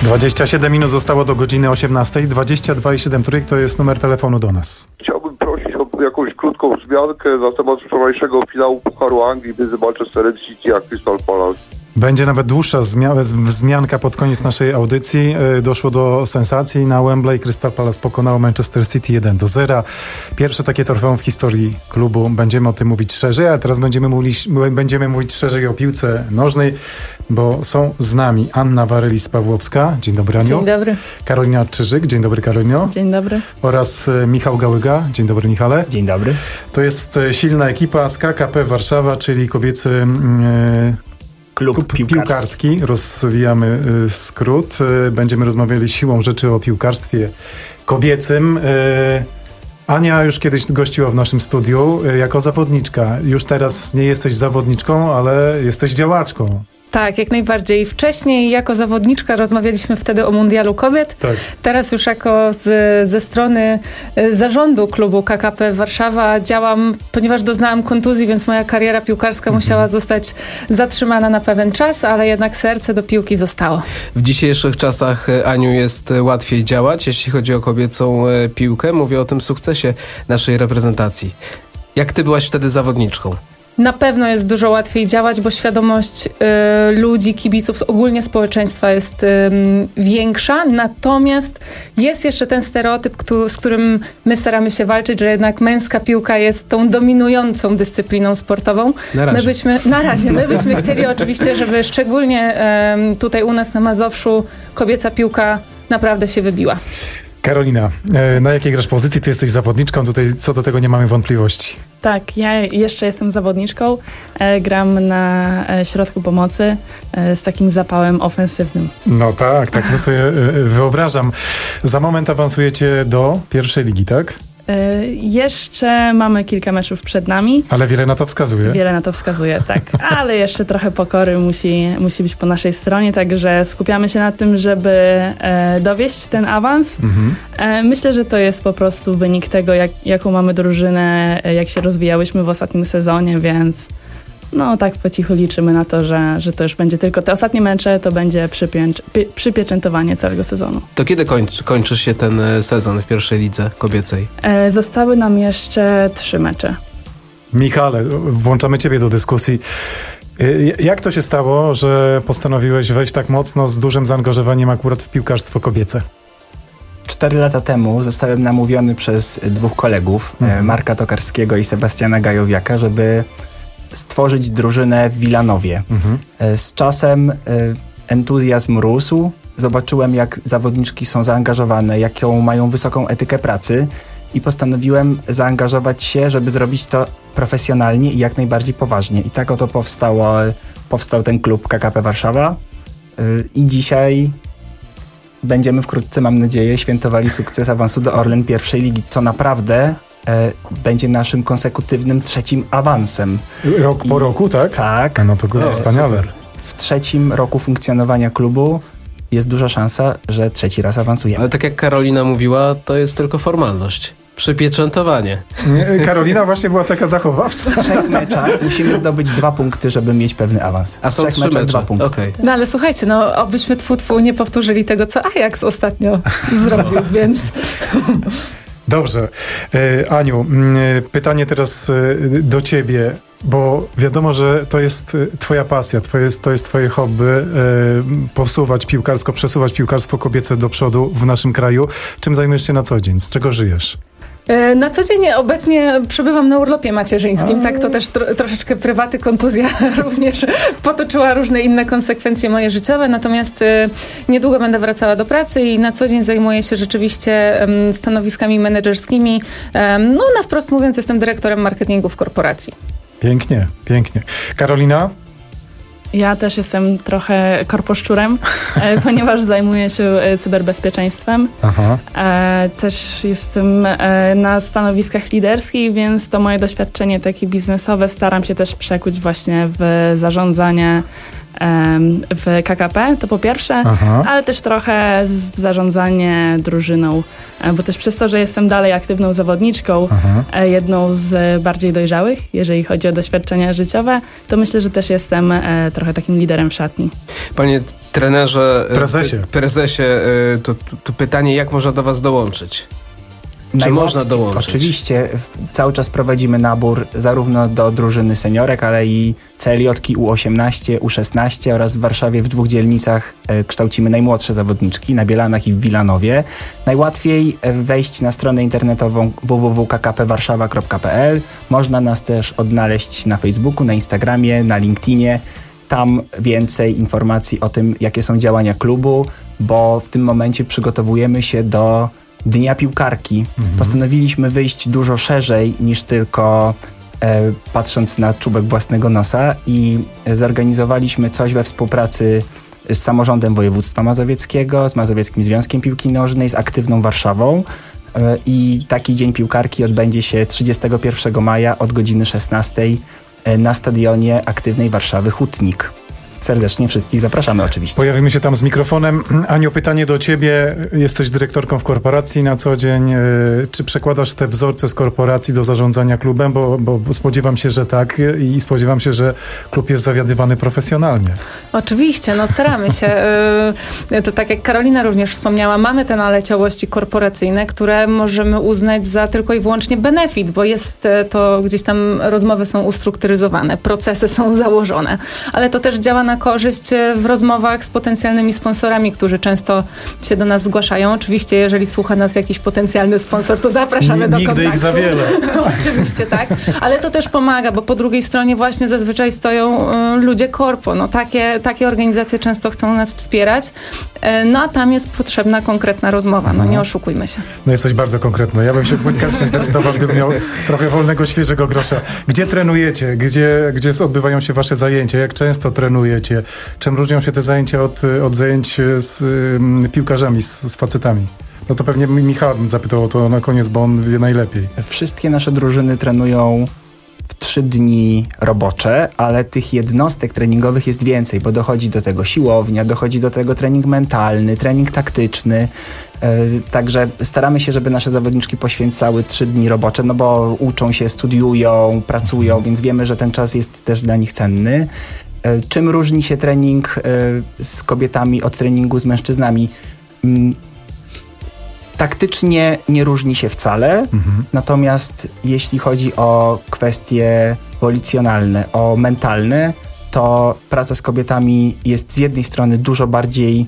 [SPEAKER 19] dwadzieścia siedem minut zostało do godziny osiemnastej. dwadzieścia dwa i siedem trójek to jest numer telefonu do nas.
[SPEAKER 10] Chciałbym prosić o jakąś krótką wzmiankę na temat wczorajszego finału Pucharu Anglii między Manchesterem City a Crystal Palace.
[SPEAKER 19] Będzie nawet dłuższa zmia- wzmianka pod koniec naszej audycji. Doszło do sensacji na Wembley. Crystal Palace pokonało Manchester City jeden do zera. Pierwsze takie trofeum w historii klubu. Będziemy o tym mówić szerzej, a teraz będziemy mówić, będziemy mówić szerzej o piłce nożnej, bo są z nami Anna Warylis-Pawłowska. Dzień dobry, Aniu.
[SPEAKER 12] Dzień dobry.
[SPEAKER 19] Karolina Czyżyk. Dzień dobry, Karolino.
[SPEAKER 12] Dzień dobry.
[SPEAKER 19] Oraz Michał Gałyga. Dzień dobry, Michale.
[SPEAKER 14] Dzień dobry.
[SPEAKER 19] To jest silna ekipa z K K P Warszawa, czyli kobiecy... Yy,
[SPEAKER 14] Klub,
[SPEAKER 19] Klub
[SPEAKER 14] piłkarski.
[SPEAKER 19] piłkarski. Rozwijamy y, skrót. Y, będziemy rozmawiali siłą rzeczy o piłkarstwie kobiecym. Y, Ania już kiedyś gościła w naszym studiu y, jako zawodniczka. Już teraz nie jesteś zawodniczką, ale jesteś działaczką.
[SPEAKER 12] Tak, jak najbardziej. Wcześniej jako zawodniczka rozmawialiśmy wtedy o Mundialu Kobiet.
[SPEAKER 19] Tak.
[SPEAKER 12] Teraz już jako z, ze strony zarządu klubu K K P Warszawa działam, ponieważ doznałam kontuzji, więc moja kariera piłkarska mhm. musiała zostać zatrzymana na pewien czas, ale jednak serce do piłki zostało.
[SPEAKER 20] W dzisiejszych czasach, Aniu, jest łatwiej działać, jeśli chodzi o kobiecą piłkę. Mówię o tym sukcesie naszej reprezentacji. Jak ty byłaś wtedy zawodniczką?
[SPEAKER 12] Na pewno jest dużo łatwiej działać, bo świadomość y, ludzi, kibiców, ogólnie społeczeństwa jest y, większa. Natomiast jest jeszcze ten stereotyp, który, z którym my staramy się walczyć, że jednak męska piłka jest tą dominującą dyscypliną sportową.
[SPEAKER 20] Na razie.
[SPEAKER 12] My byśmy, na razie. My byśmy chcieli oczywiście, żeby szczególnie y, tutaj u nas na Mazowszu kobieca piłka naprawdę się wybiła.
[SPEAKER 19] Karolina, na jakiej grasz pozycji? Ty jesteś zawodniczką, tutaj co do tego nie mamy wątpliwości.
[SPEAKER 12] Tak, ja jeszcze jestem zawodniczką, e, gram na e, środku pomocy e, z takim zapałem ofensywnym.
[SPEAKER 19] No tak, tak to sobie e, wyobrażam. Za moment awansujecie do pierwszej ligi, tak?
[SPEAKER 12] E, jeszcze mamy kilka meczów przed nami.
[SPEAKER 19] Ale wiele na to wskazuje.
[SPEAKER 12] Wiele na to wskazuje, tak. Ale jeszcze trochę pokory musi, musi być po naszej stronie, także skupiamy się na tym, żeby e, dowieść ten awans. Mhm. E, myślę, że to jest po prostu wynik tego, jak, jaką mamy drużynę, jak się rozwijałyśmy w ostatnim sezonie, więc no tak po cichu liczymy na to, że, że to już będzie tylko te ostatnie mecze, to będzie przypięcz, pie, przypieczętowanie całego sezonu.
[SPEAKER 20] To kiedy kończy, kończy się ten sezon w pierwszej lidze kobiecej?
[SPEAKER 12] E, zostały nam jeszcze trzy mecze.
[SPEAKER 19] Michale, włączamy ciebie do dyskusji. Jak to się stało, że postanowiłeś wejść tak mocno z dużym zaangażowaniem akurat w piłkarstwo kobiece?
[SPEAKER 14] Cztery lata temu zostałem namówiony przez dwóch kolegów, mhm. Marka Tokarskiego i Sebastiana Gajowiaka, żeby stworzyć drużynę w Wilanowie. Mhm. Z czasem entuzjazm rósł. Zobaczyłem, jak zawodniczki są zaangażowane, jaką mają wysoką etykę pracy i postanowiłem zaangażować się, żeby zrobić to profesjonalnie i jak najbardziej poważnie. I tak oto powstało, powstał ten klub K K P Warszawa i dzisiaj będziemy wkrótce, mam nadzieję, świętowali sukces awansu do Orlen pierwszej ligi, co naprawdę e, będzie naszym konsekutywnym trzecim awansem.
[SPEAKER 19] Rok po I, roku, tak?
[SPEAKER 14] Tak.
[SPEAKER 19] A no to no, wspaniale. Super.
[SPEAKER 14] W trzecim roku funkcjonowania klubu jest duża szansa, że trzeci raz awansujemy.
[SPEAKER 20] Ale tak jak Karolina mówiła, to jest tylko formalność. Przypieczętowanie.
[SPEAKER 19] Karolina właśnie była taka zachowawcza.
[SPEAKER 14] W trzech meczach musimy zdobyć dwa punkty, żeby mieć pewny awans.
[SPEAKER 20] A są trzy mecze. Dwa punkty. Okay.
[SPEAKER 12] No ale słuchajcie, no obyśmy tfu, tfu nie powtórzyli tego, co Ajax ostatnio zrobił, więc...
[SPEAKER 19] Dobrze. E, Aniu, pytanie teraz do ciebie, bo wiadomo, że to jest twoja pasja, twoje, to jest twoje hobby, e, posuwać piłkarsko, przesuwać piłkarstwo kobiece do przodu w naszym kraju. Czym zajmujesz się na co dzień? Z czego żyjesz?
[SPEAKER 12] Na co dzień obecnie przebywam na urlopie macierzyńskim, tak to też tro, troszeczkę prywaty, kontuzja również potoczyła różne inne konsekwencje moje życiowe, natomiast y, niedługo będę wracała do pracy i na co dzień zajmuję się rzeczywiście um, stanowiskami menedżerskimi. Um, no na wprost mówiąc, jestem dyrektorem marketingu w korporacji.
[SPEAKER 19] Pięknie, pięknie. Karolina?
[SPEAKER 12] Ja też jestem trochę korposzczurem, e, ponieważ zajmuję się cyberbezpieczeństwem. Aha. E, też jestem e, na stanowiskach liderskich, więc to moje doświadczenie takie biznesowe staram się też przekuć właśnie w zarządzanie e, w K K P, to po pierwsze, Aha. ale też trochę w zarządzanie drużyną, e, bo też przez to, że jestem dalej aktywną zawodniczką, e, jedną z bardziej dojrzałych, jeżeli chodzi o doświadczenia życiowe, to myślę, że też jestem e, trochę takim liderem w szatni.
[SPEAKER 20] Panie Trenerze,
[SPEAKER 19] prezesie,
[SPEAKER 20] prezesie to, to, to pytanie, jak można do was dołączyć? Czy można dołączyć?
[SPEAKER 14] Oczywiście. Cały czas prowadzimy nabór zarówno do drużyny seniorek, ale i C L J-ki U osiemnaście, U szesnaście oraz w Warszawie w dwóch dzielnicach kształcimy najmłodsze zawodniczki, na Bielanach i w Wilanowie. Najłatwiej wejść na stronę internetową w w w kropka k p warszawa kropka p l. Można nas też odnaleźć na Facebooku, na Instagramie, na LinkedInie. Tam więcej informacji o tym, jakie są działania klubu, bo w tym momencie przygotowujemy się do Dnia Piłkarki. Mhm. Postanowiliśmy wyjść dużo szerzej niż tylko e, patrząc na czubek własnego nosa i zorganizowaliśmy coś we współpracy z samorządem województwa mazowieckiego, z Mazowieckim Związkiem Piłki Nożnej, z Aktywną Warszawą e, i taki Dzień Piłkarki odbędzie się trzydziestego pierwszego maja od godziny szesnastej e, na stadionie Aktywnej Warszawy Hutnik. Serdecznie wszystkich zapraszamy oczywiście.
[SPEAKER 19] Pojawimy się tam z mikrofonem. Aniu, pytanie do ciebie. Jesteś dyrektorką w korporacji na co dzień. Czy przekładasz te wzorce z korporacji do zarządzania klubem? Bo, bo spodziewam się, że tak i spodziewam się, że klub jest zawiadywany profesjonalnie.
[SPEAKER 12] Oczywiście, no staramy się. To tak jak Karolina również wspomniała, mamy te naleciałości korporacyjne, które możemy uznać za tylko i wyłącznie benefit, bo jest to gdzieś tam, rozmowy są ustrukturyzowane, procesy są założone, ale to też działa na korzyść w rozmowach z potencjalnymi sponsorami, którzy często się do nas zgłaszają. Oczywiście, jeżeli słucha nas jakiś potencjalny sponsor, to zapraszamy
[SPEAKER 19] N-
[SPEAKER 12] do
[SPEAKER 19] nigdy
[SPEAKER 12] kontaktu.
[SPEAKER 19] ich za wiele.
[SPEAKER 12] Oczywiście, tak. Ale to też pomaga, bo po drugiej stronie właśnie zazwyczaj stoją y, ludzie korpo. No, takie, takie organizacje często chcą nas wspierać. Y, no a tam jest potrzebna konkretna rozmowa. No nie oszukujmy się.
[SPEAKER 19] No jesteś bardzo konkretna. Ja bym się błyskawicznie zdecydował, gdybym miał trochę wolnego, świeżego grosza. Gdzie trenujecie? Gdzie, gdzie odbywają się wasze zajęcia? Jak często trenujecie? Czym różnią się te zajęcia od, od zajęć z y, piłkarzami, z, z facetami? No to pewnie Michał bym zapytał o to na koniec, bo on wie najlepiej.
[SPEAKER 14] Wszystkie nasze drużyny trenują w trzy dni robocze, ale tych jednostek treningowych jest więcej, bo dochodzi do tego siłownia, dochodzi do tego trening mentalny, trening taktyczny. Yy, także staramy się, żeby nasze zawodniczki poświęcały trzy dni robocze, no bo uczą się, studiują, pracują, więc wiemy, że ten czas jest też dla nich cenny. Czym różni się trening z kobietami od treningu z mężczyznami? Taktycznie nie różni się wcale, mhm. natomiast jeśli chodzi o kwestie wolicjonalne, o mentalne, to praca z kobietami jest z jednej strony dużo bardziej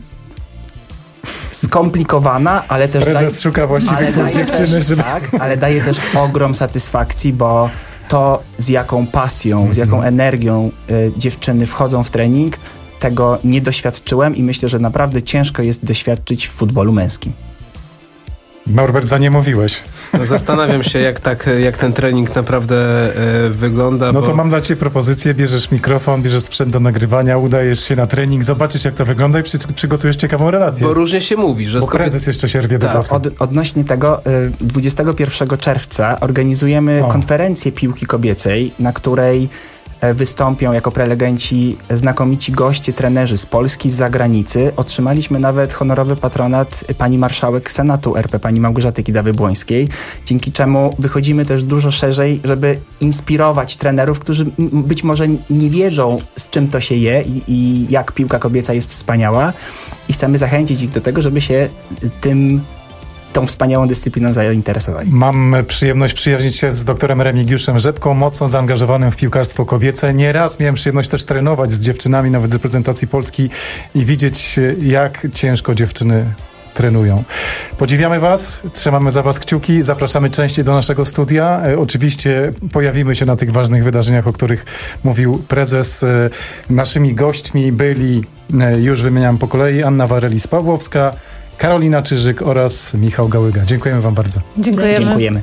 [SPEAKER 14] skomplikowana, ale też...
[SPEAKER 19] Prezes
[SPEAKER 14] daje,
[SPEAKER 19] szuka właściwych słów dziewczyny,
[SPEAKER 14] też,
[SPEAKER 19] żeby...
[SPEAKER 14] Tak, ale daje też ogrom satysfakcji, bo to z jaką pasją, mm-hmm. z jaką energią y, dziewczyny wchodzą w trening, tego nie doświadczyłem i myślę, że naprawdę ciężko jest doświadczyć w futbolu męskim.
[SPEAKER 19] Norbert, za nie mówiłeś.
[SPEAKER 20] No, zastanawiam się, jak, tak, jak ten trening naprawdę e, wygląda.
[SPEAKER 19] No
[SPEAKER 20] bo...
[SPEAKER 19] to mam dla ciebie propozycję, bierzesz mikrofon, bierzesz sprzęt do nagrywania, udajesz się na trening, zobaczysz jak to wygląda i przy, przygotujesz ciekawą relację.
[SPEAKER 20] Bo różnie się mówi, że...
[SPEAKER 19] Bo prezes jeszcze się rwie do głosu.
[SPEAKER 14] Od, odnośnie tego, dwudziestego pierwszego czerwca organizujemy o. konferencję piłki kobiecej, na której wystąpią jako prelegenci znakomici goście, trenerzy z Polski, z zagranicy. Otrzymaliśmy nawet honorowy patronat pani marszałek Senatu R P, pani Małgorzaty Kidawy-Błońskiej, dzięki czemu wychodzimy też dużo szerzej, żeby inspirować trenerów, którzy być może nie wiedzą, z czym to się je i, i jak piłka kobieca jest wspaniała i chcemy zachęcić ich do tego, żeby się tym tą wspaniałą dyscypliną zainteresowali.
[SPEAKER 19] Mam przyjemność przyjaźnić się z doktorem Remigiuszem Rzepką, mocno zaangażowanym w piłkarstwo kobiece. Nieraz miałem przyjemność też trenować z dziewczynami, nawet z reprezentacji Polski i widzieć, jak ciężko dziewczyny trenują. Podziwiamy was, trzymamy za was kciuki, zapraszamy częściej do naszego studia. E, oczywiście pojawimy się na tych ważnych wydarzeniach, o których mówił prezes. E, naszymi gośćmi byli, e, już wymieniam po kolei, Anna Warelis-Pawłowska, Karolina Czyżyk oraz Michał Gałyga. Dziękujemy wam bardzo.
[SPEAKER 12] Dziękujemy.
[SPEAKER 14] Dziękujemy.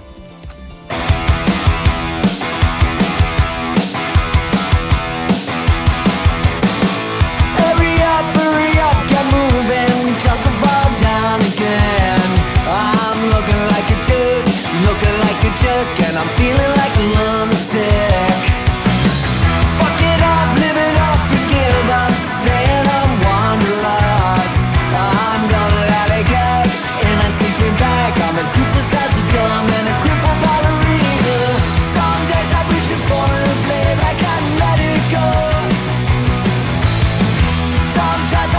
[SPEAKER 13] Sometimes I reach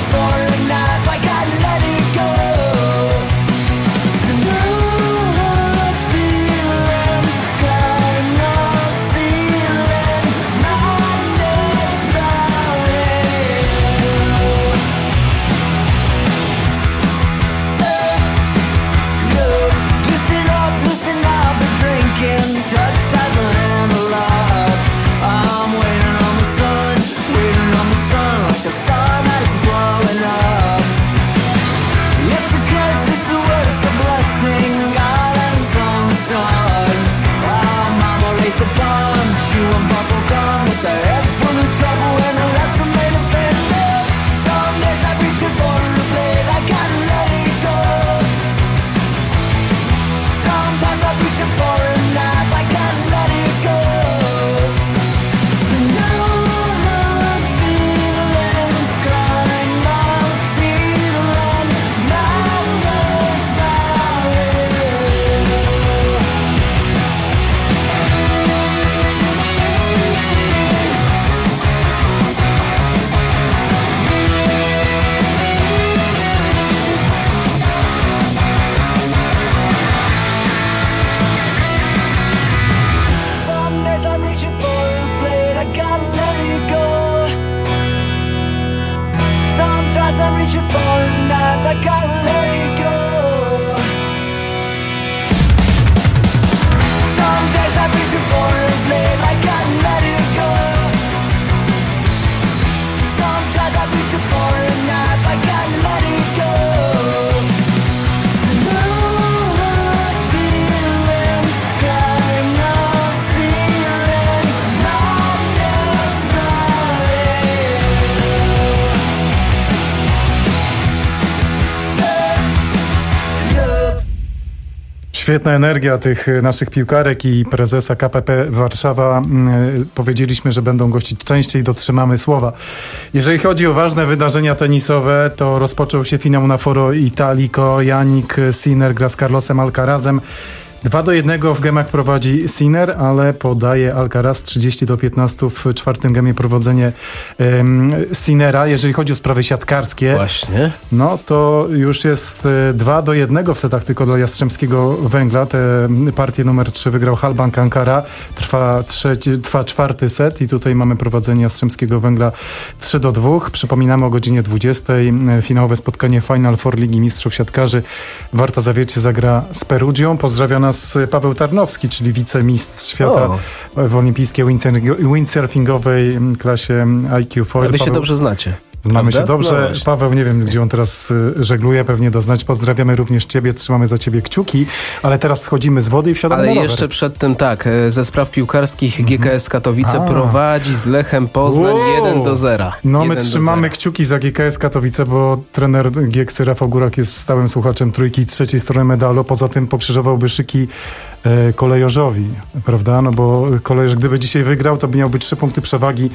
[SPEAKER 19] Świetna energia tych naszych piłkarek i prezesa K P P Warszawa. Powiedzieliśmy, że będą gościć częściej, dotrzymamy słowa. Jeżeli chodzi o ważne wydarzenia tenisowe, to rozpoczął się finał na Foro Italico. Jannik Sinner gra z Carlosem Alcarazem. dwa do jednego w gemach prowadzi Sinner, ale podaje Alcaraz trzydzieści do piętnastu w czwartym gemie prowadzenie um, Sinnera. Jeżeli chodzi o sprawy siatkarskie,
[SPEAKER 20] Właśnie.
[SPEAKER 19] no to już jest dwa do jednego w setach tylko dla Jastrzębskiego Węgla. Te partię numer trzy wygrał Halbank Ankara. Trwa, trzeci, trwa czwarty set i tutaj mamy prowadzenie Jastrzębskiego Węgla trzy do dwóch. Przypominamy o godzinie dwudziestej finałowe spotkanie Final Four Ligi Mistrzów Siatkarzy. Warta Zawiercie zagra z Perugią. Pozdrawiam nas Paweł Tarnowski, czyli wicemistrz świata o. w olimpijskiej windsurfingowej klasie I Q Foil.
[SPEAKER 20] A wy się
[SPEAKER 19] Paweł,
[SPEAKER 20] dobrze znacie.
[SPEAKER 19] Znamy
[SPEAKER 20] Prawda?
[SPEAKER 19] się dobrze.
[SPEAKER 20] No
[SPEAKER 19] Paweł, nie wiem, gdzie on teraz żegluje, pewnie doznać. Pozdrawiamy również ciebie, trzymamy za ciebie kciuki, ale teraz schodzimy z wody i wsiadamy
[SPEAKER 20] Ale
[SPEAKER 19] na rower.
[SPEAKER 20] jeszcze przed tym tak, ze spraw piłkarskich G K S Katowice A. prowadzi z Lechem Poznań wow. jeden do zera.
[SPEAKER 19] No my trzymamy kciuki za G K S Katowice, bo trener Gieksy Rafał Górak jest stałym słuchaczem Trójki trzeciej strony medalu. Poza tym pokrzyżowałby szyki e, kolejorzowi, prawda? No bo kolejorz, gdyby dzisiaj wygrał, to by miałby trzy punkty przewagi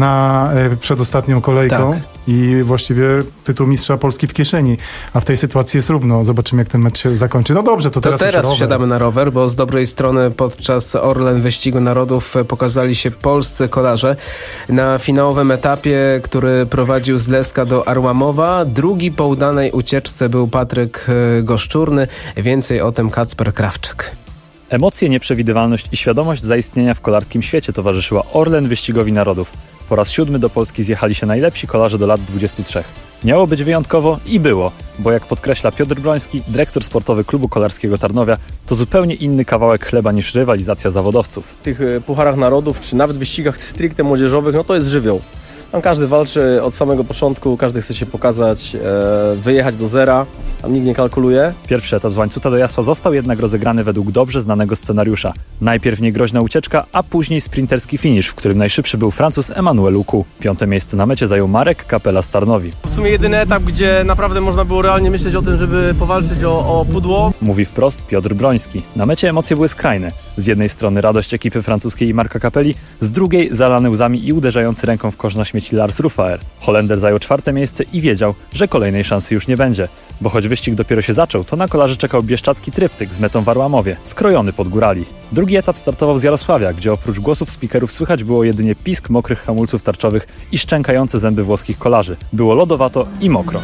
[SPEAKER 19] na e, przedostatnią kolejką. Tak. I właściwie tytuł mistrza Polski w kieszeni. A w tej sytuacji jest równo. Zobaczymy, jak ten mecz się zakończy. No dobrze, to teraz
[SPEAKER 20] To teraz wsiadamy na rower, bo z dobrej strony podczas Orlen Wyścigu Narodów pokazali się polscy kolarze. Na finałowym etapie, który prowadził z Leska do Arłamowa, drugi po udanej ucieczce był Patryk Goszczurny. Więcej o tym Kacper Krawczyk.
[SPEAKER 13] Emocje, nieprzewidywalność i świadomość zaistnienia w kolarskim świecie towarzyszyła Orlen Wyścigowi Narodów. Po raz siódmy do Polski zjechali się najlepsi kolarze do lat dwudziestu trzech. Miało być wyjątkowo i było, bo jak podkreśla Piotr Broński, dyrektor sportowy Klubu Kolarskiego Tarnowia, to zupełnie inny kawałek chleba niż rywalizacja zawodowców.
[SPEAKER 15] W tych pucharach narodów, czy nawet wyścigach stricte młodzieżowych, no to jest żywioł. Tam każdy walczy od samego początku, każdy chce się pokazać, e, wyjechać do zera, tam nikt nie kalkuluje.
[SPEAKER 13] Pierwszy etap z Łańcuta do Jasła został jednak rozegrany według dobrze znanego scenariusza. Najpierw niegroźna ucieczka, a później sprinterski finisz, w którym najszybszy był Francuz Emmanuel Uku. Piąte miejsce na mecie zajął Marek Kapela z Tarnowi.
[SPEAKER 15] W sumie jedyny etap, gdzie naprawdę można było realnie myśleć o tym, żeby powalczyć o, o pudło.
[SPEAKER 13] Mówi wprost Piotr Broński. Na mecie emocje były skrajne. Z jednej strony radość ekipy francuskiej i Marka Kapeli, z drugiej zalany łzami i uderzający ręką w kosz na śmieci Lars Rufaer. Holender zajął czwarte miejsce i wiedział, że kolejnej szansy już nie będzie. Bo choć wyścig dopiero się zaczął, to na kolarzy czekał bieszczacki tryptyk z metą w Arłamowie, skrojony pod górali. Drugi etap startował z Jarosławia, gdzie oprócz głosów speakerów słychać było jedynie pisk mokrych hamulców tarczowych i szczękające zęby włoskich kolarzy. Było lodowato i mokro.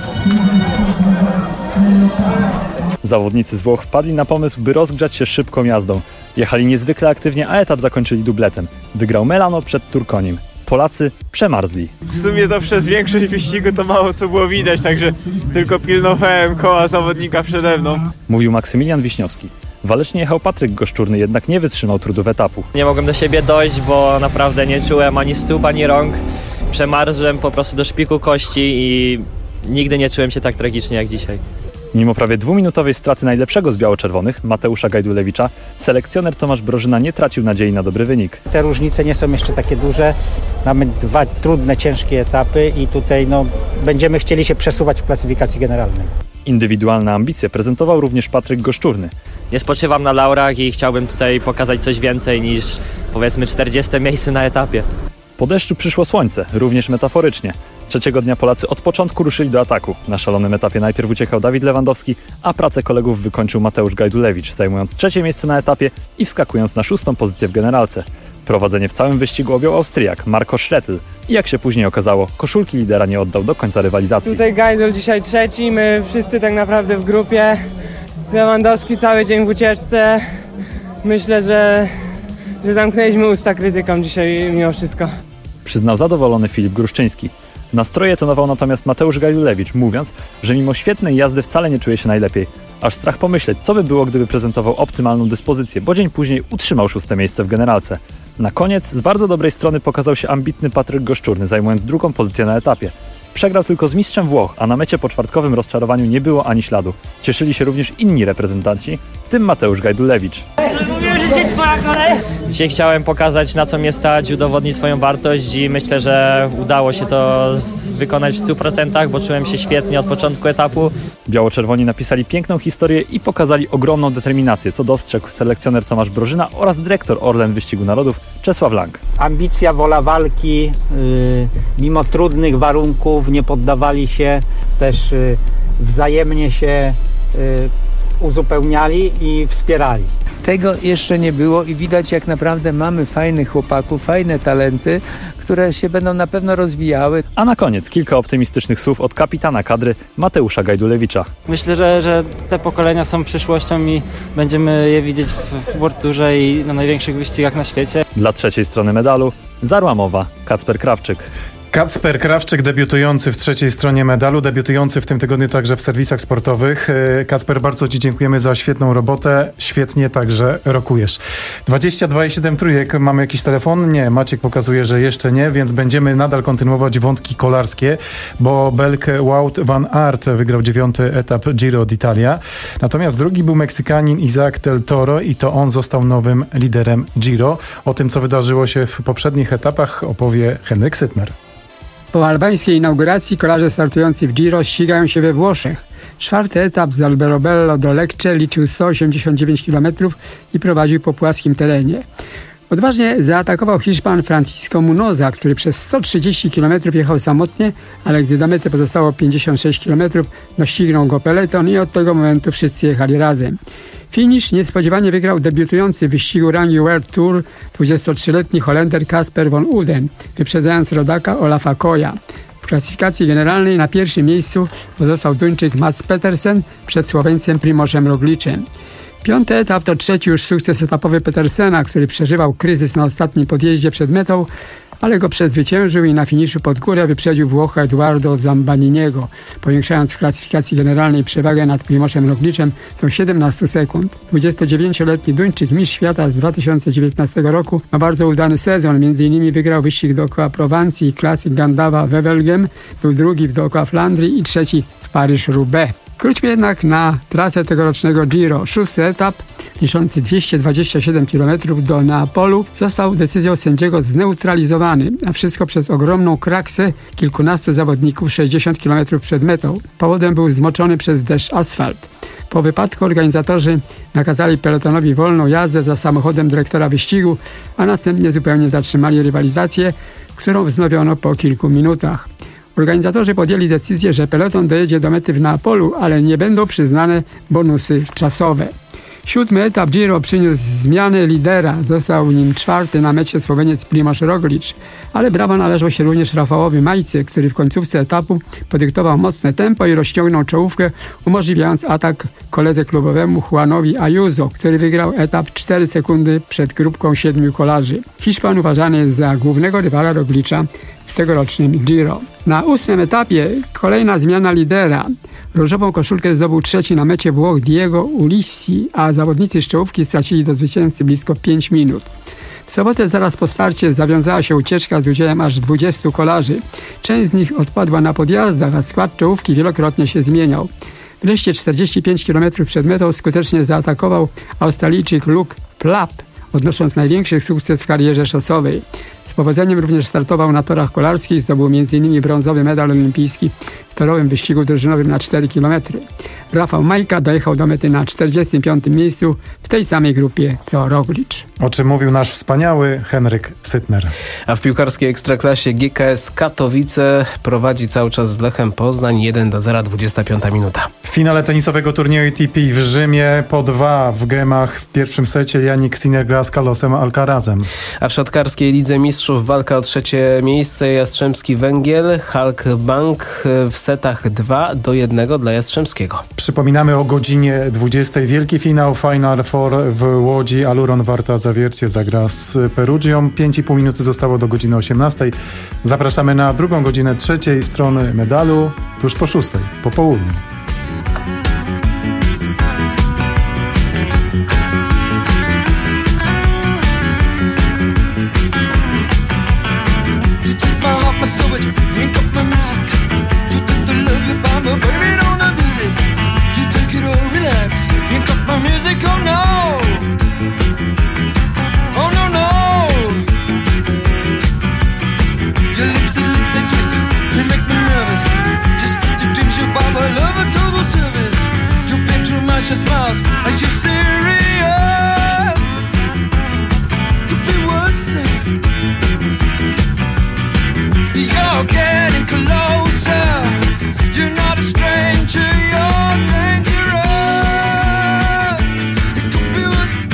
[SPEAKER 13] Zawodnicy z Włoch wpadli na pomysł, by rozgrzać się szybką jazdą. Jechali niezwykle aktywnie, a etap zakończyli dubletem. Wygrał Melano przed Turkonim. Polacy przemarzli.
[SPEAKER 11] W sumie to przez większość wyścigu to mało co było widać, także tylko pilnowałem koła zawodnika przede mną.
[SPEAKER 13] Mówił Maksymilian Wiśniowski. Walecznie jechał Patryk Goszczurny, jednak nie wytrzymał trudów etapu.
[SPEAKER 23] Nie mogłem do siebie dojść, bo naprawdę nie czułem ani stóp, ani rąk. Przemarzłem po prostu do szpiku kości i nigdy nie czułem się tak tragicznie jak dzisiaj.
[SPEAKER 13] Mimo prawie dwuminutowej straty najlepszego z biało-czerwonych, Mateusza Gajdulewicza, selekcjoner Tomasz Brożyna nie tracił nadziei na dobry wynik.
[SPEAKER 16] Te różnice nie są jeszcze takie duże. Mamy dwa trudne, ciężkie etapy i tutaj no, będziemy chcieli się przesuwać w klasyfikacji generalnej.
[SPEAKER 13] Indywidualne ambicje prezentował również Patryk Goszczurny.
[SPEAKER 23] Nie spoczywam na laurach i chciałbym tutaj pokazać coś więcej niż powiedzmy czterdzieste miejsce na etapie.
[SPEAKER 13] Po deszczu przyszło słońce, również metaforycznie. Trzeciego dnia Polacy od początku ruszyli do ataku. Na szalonym etapie najpierw uciekał Dawid Lewandowski, a pracę kolegów wykończył Mateusz Gajdulewicz, zajmując trzecie miejsce na etapie i wskakując na szóstą pozycję w generalce. Prowadzenie w całym wyścigu objął Austriak Marco Schrettl i jak się później okazało, koszulki lidera nie oddał do końca rywalizacji.
[SPEAKER 17] Tutaj Gajdul dzisiaj trzeci, my wszyscy tak naprawdę w grupie. Lewandowski cały dzień w ucieczce. Myślę, że, że zamknęliśmy usta krytykom dzisiaj mimo wszystko.
[SPEAKER 13] Przyznał zadowolony Filip Gruszczyński. Nastroje tonował natomiast Mateusz Gajdulewicz, mówiąc, że mimo świetnej jazdy wcale nie czuje się najlepiej. Aż strach pomyśleć, co by było, gdyby prezentował optymalną dyspozycję, bo dzień później utrzymał szóste miejsce w generalce. Na koniec z bardzo dobrej strony pokazał się ambitny Patryk Goszczurny, zajmując drugą pozycję na etapie. Przegrał tylko z mistrzem Włoch, a na mecie po czwartkowym rozczarowaniu nie było ani śladu. Cieszyli się również inni reprezentanci, w tym Mateusz Gajdulewicz.
[SPEAKER 23] Dzisiaj chciałem pokazać, na co mnie stać, udowodnić swoją wartość i myślę, że udało się to wykonać w stu procentach, bo czułem się świetnie od początku etapu.
[SPEAKER 13] Biało-czerwoni napisali piękną historię i pokazali ogromną determinację, co dostrzegł selekcjoner Tomasz Brożyna oraz dyrektor Orlen Wyścigu Narodów Czesław Lang.
[SPEAKER 16] Ambicja, wola walki, yy, mimo trudnych warunków nie poddawali się, też yy, wzajemnie się yy, uzupełniali i wspierali.
[SPEAKER 24] Tego jeszcze nie było i widać, jak naprawdę mamy fajnych chłopaków, fajne talenty, które się będą na pewno rozwijały.
[SPEAKER 13] A na koniec kilka optymistycznych słów od kapitana kadry Mateusza Gajdulewicza.
[SPEAKER 17] Myślę, że, że te pokolenia są przyszłością i będziemy je widzieć w, w World Tourze i na największych wyścigach na świecie.
[SPEAKER 13] Dla trzeciej strony medalu z Arłamowa Kacper Krawczyk.
[SPEAKER 19] Kacper Krawczyk, debiutujący w trzeciej stronie medalu, debiutujący w tym tygodniu także w serwisach sportowych. Kacper, bardzo Ci dziękujemy za świetną robotę, świetnie także rokujesz. dwadzieścia dwa i siedem trójek, mamy jakiś telefon? Nie, Maciek pokazuje, że jeszcze nie, więc będziemy nadal kontynuować wątki kolarskie, bo Belg Wout van Aert wygrał dziewiąty etap Giro d'Italia, natomiast drugi był Meksykanin Isaac del Toro i to on został nowym liderem Giro. O tym, co wydarzyło się w poprzednich etapach, opowie Henryk Sytner.
[SPEAKER 25] Po albańskiej inauguracji kolarze startujący w Giro ścigają się we Włoszech. Czwarty etap z Alberobello do Lecce liczył sto osiemdziesiąt dziewięć kilometrów i prowadził po płaskim terenie. Odważnie zaatakował Hiszpan Francisco Munoza, który przez sto trzydzieści kilometrów jechał samotnie, ale gdy do mety pozostało pięćdziesiąt sześć kilometrów, doścignął go peleton i od tego momentu wszyscy jechali razem. Finisz niespodziewanie wygrał debiutujący w wyścigu rangi World Tour dwudziestotrzyletni Holender Casper van Uden, wyprzedzając rodaka Olafa Koya. W klasyfikacji generalnej na pierwszym miejscu pozostał Duńczyk Mats Petersen przed Słoweńcem Primożem Roglicem. Piąty etap to trzeci już sukces etapowy Petersena, który przeżywał kryzys na ostatnim podjeździe przed metą, ale go przezwyciężył i na finiszu pod górę wyprzedził Włocha Eduardo Zambaniniego, powiększając w klasyfikacji generalnej przewagę nad Primożem Roglicem do siedemnastu sekund. dwudziestodziewięcioletni Duńczyk, mistrz świata z dwa tysiące dziewiętnastego roku, ma bardzo udany sezon. Między innymi wygrał wyścig dookoła Prowansji i Classic Gandawa Wevelgem, był drugi w dookoła Flandrii i trzeci w Paryż-Roubaix. Wróćmy jednak na trasę tegorocznego Giro. Szósty etap, liczący dwieście dwadzieścia siedem kilometrów do Neapolu, został decyzją sędziego zneutralizowany, a wszystko przez ogromną kraksę kilkunastu zawodników sześćdziesiąt kilometrów przed metą. Powodem był zmoczony przez deszcz asfalt. Po wypadku organizatorzy nakazali pelotonowi wolną jazdę za samochodem dyrektora wyścigu, a następnie zupełnie zatrzymali rywalizację, którą wznowiono po kilku minutach. Organizatorzy podjęli decyzję, że peloton dojedzie do mety w Neapolu, ale nie będą przyznane bonusy czasowe. Siódmy etap Giro przyniósł zmianę lidera. Został nim czwarty na mecie Słoweniec Primož Roglič. Ale brawa należą się również Rafałowi Majce, który w końcówce etapu podyktował mocne tempo i rozciągnął czołówkę, umożliwiając atak koledze klubowemu Juanowi Ayuso, który wygrał etap cztery sekundy przed grupką siedmiu kolarzy. Hiszpan uważany jest za głównego rywala Roglicza w tegorocznym Giro. Na ósmym etapie kolejna zmiana lidera. Różową koszulkę zdobył trzeci na mecie Włoch Diego Ulissi, a zawodnicy z czołówki stracili do zwycięzcy blisko pięć minut. W sobotę zaraz po starcie zawiązała się ucieczka z udziałem aż dwudziestu kolarzy. Część z nich odpadła na podjazdach, a skład czołówki wielokrotnie się zmieniał. Wreszcie czterdzieści pięć kilometrów przed metą skutecznie zaatakował Australijczyk Luke Plapp, odnosząc największy sukces w karierze szosowej. Z powodzeniem również startował na torach kolarskich, zdobył między innymi brązowy medal olimpijski w torowym wyścigu drużynowym na cztery kilometry. Rafał Majka dojechał do mety na czterdziestym piątym miejscu w tej samej grupie co Roglič.
[SPEAKER 19] O czym mówił nasz wspaniały Henryk Sytner.
[SPEAKER 20] A w piłkarskiej ekstraklasie G K S Katowice prowadzi cały czas z Lechem Poznań jeden do zera, dwudziesta piąta minuta.
[SPEAKER 19] W finale tenisowego turnieju A T P w Rzymie po dwa w gemach w pierwszym secie Jannik Sinner gra z Carlosem Alcarazem.
[SPEAKER 20] A w szatkarskiej Lidze Mistrzów walka o trzecie miejsce Jastrzębski Węgiel, Halk Bank w setach dwa do jednego dla Jastrzębskiego.
[SPEAKER 19] Przypominamy o godzinie dwudziestej wielki finał Final Four w Łodzi. Aluron Warta Zawiercie zagra z Perugią. pięć i pół minuty zostało do godziny osiemnastej. Zapraszamy na drugą godzinę trzeciej strony medalu tuż po szóstej, po południu.
[SPEAKER 2] Smiles, are you serious? Could be worse. You're getting closer. You're not a stranger. You're dangerous. It could be worse.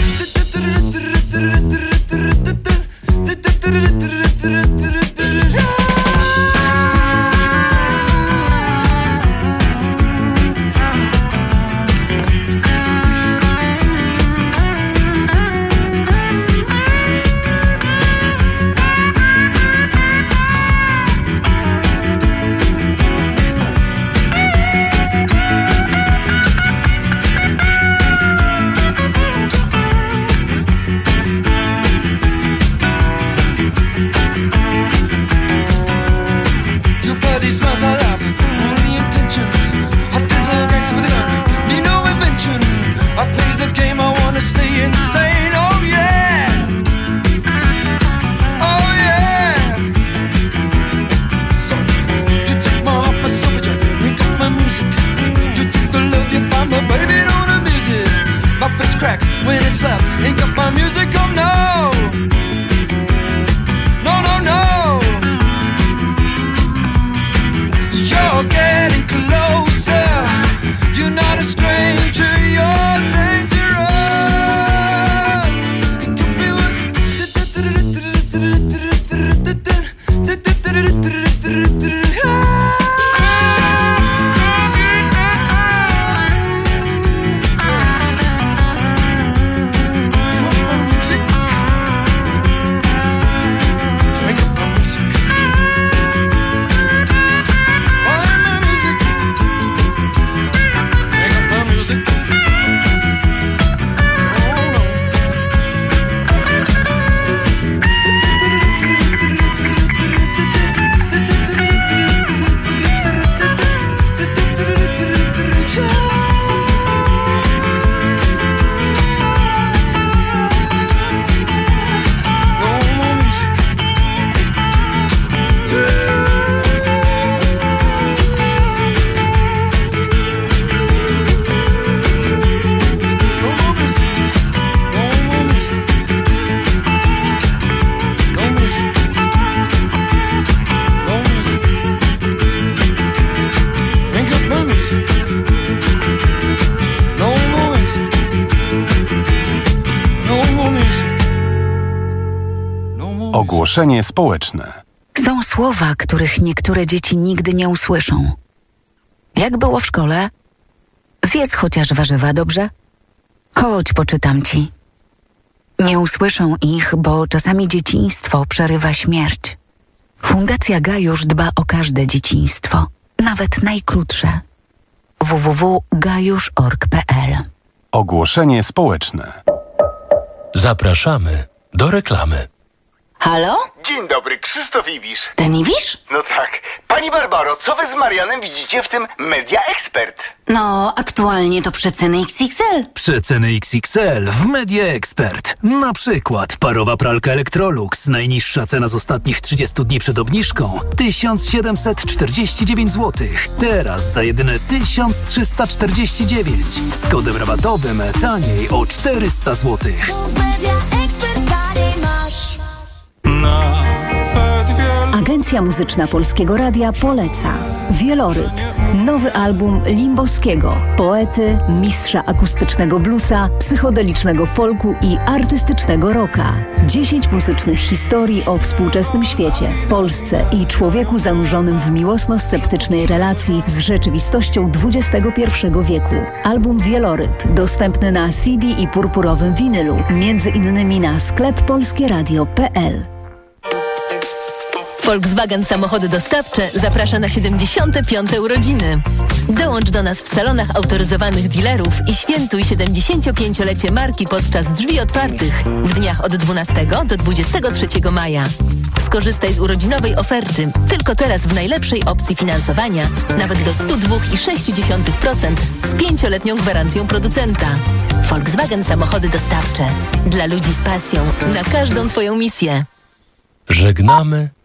[SPEAKER 6] Ogłoszenie społeczne.
[SPEAKER 9] Są słowa, których niektóre dzieci nigdy nie usłyszą. Jak było w szkole? Zjedz chociaż warzywa, dobrze? Chodź, poczytam ci. Nie usłyszą ich, bo czasami dzieciństwo przerywa śmierć. Fundacja Gajusz dba o każde dzieciństwo, nawet najkrótsze. w w w kropka gajusz kropka org kropka p l.
[SPEAKER 6] Ogłoszenie społeczne.
[SPEAKER 18] Zapraszamy do reklamy.
[SPEAKER 21] Halo?
[SPEAKER 22] Dzień dobry, Krzysztof Ibisz.
[SPEAKER 21] Ten Ibisz?
[SPEAKER 22] No tak. Pani Barbaro, co wy z Marianem widzicie w tym Media Expert?
[SPEAKER 21] No, aktualnie to przeceny X X L.
[SPEAKER 26] Przeceny X X L w Media Expert. Na przykład parowa pralka Electrolux. Najniższa cena z ostatnich trzydziestu dni przed obniżką tysiąc siedemset czterdzieści dziewięć złotych. Teraz za jedyne tysiąc trzysta czterdzieści dziewięć. Z kodem rabatowym taniej o czterysta złotych.
[SPEAKER 27] Agencja Muzyczna Polskiego Radia poleca Wieloryb, nowy album Limbowskiego, poety, mistrza akustycznego bluesa, psychodelicznego folku i artystycznego rocka. Dziesięć muzycznych historii o współczesnym świecie, Polsce i człowieku zanurzonym w miłosno-sceptycznej relacji z rzeczywistością dwudziestego pierwszego wieku. Album Wieloryb dostępny na C D i purpurowym winylu, między innymi na sklep polskieradio kropka p l.
[SPEAKER 28] Volkswagen Samochody Dostawcze zaprasza na siedemdziesiąte piąte urodziny. Dołącz do nas w salonach autoryzowanych dealerów i świętuj siedemdziesięciopięciolecie marki podczas drzwi otwartych w dniach od dwunastego do dwudziestego trzeciego maja. Skorzystaj z urodzinowej oferty. Tylko teraz w najlepszej opcji finansowania, nawet do sto dwa przecinek sześć procent z pięcioletnią gwarancją producenta. Volkswagen Samochody Dostawcze. Dla ludzi z pasją na każdą Twoją misję.
[SPEAKER 18] Żegnamy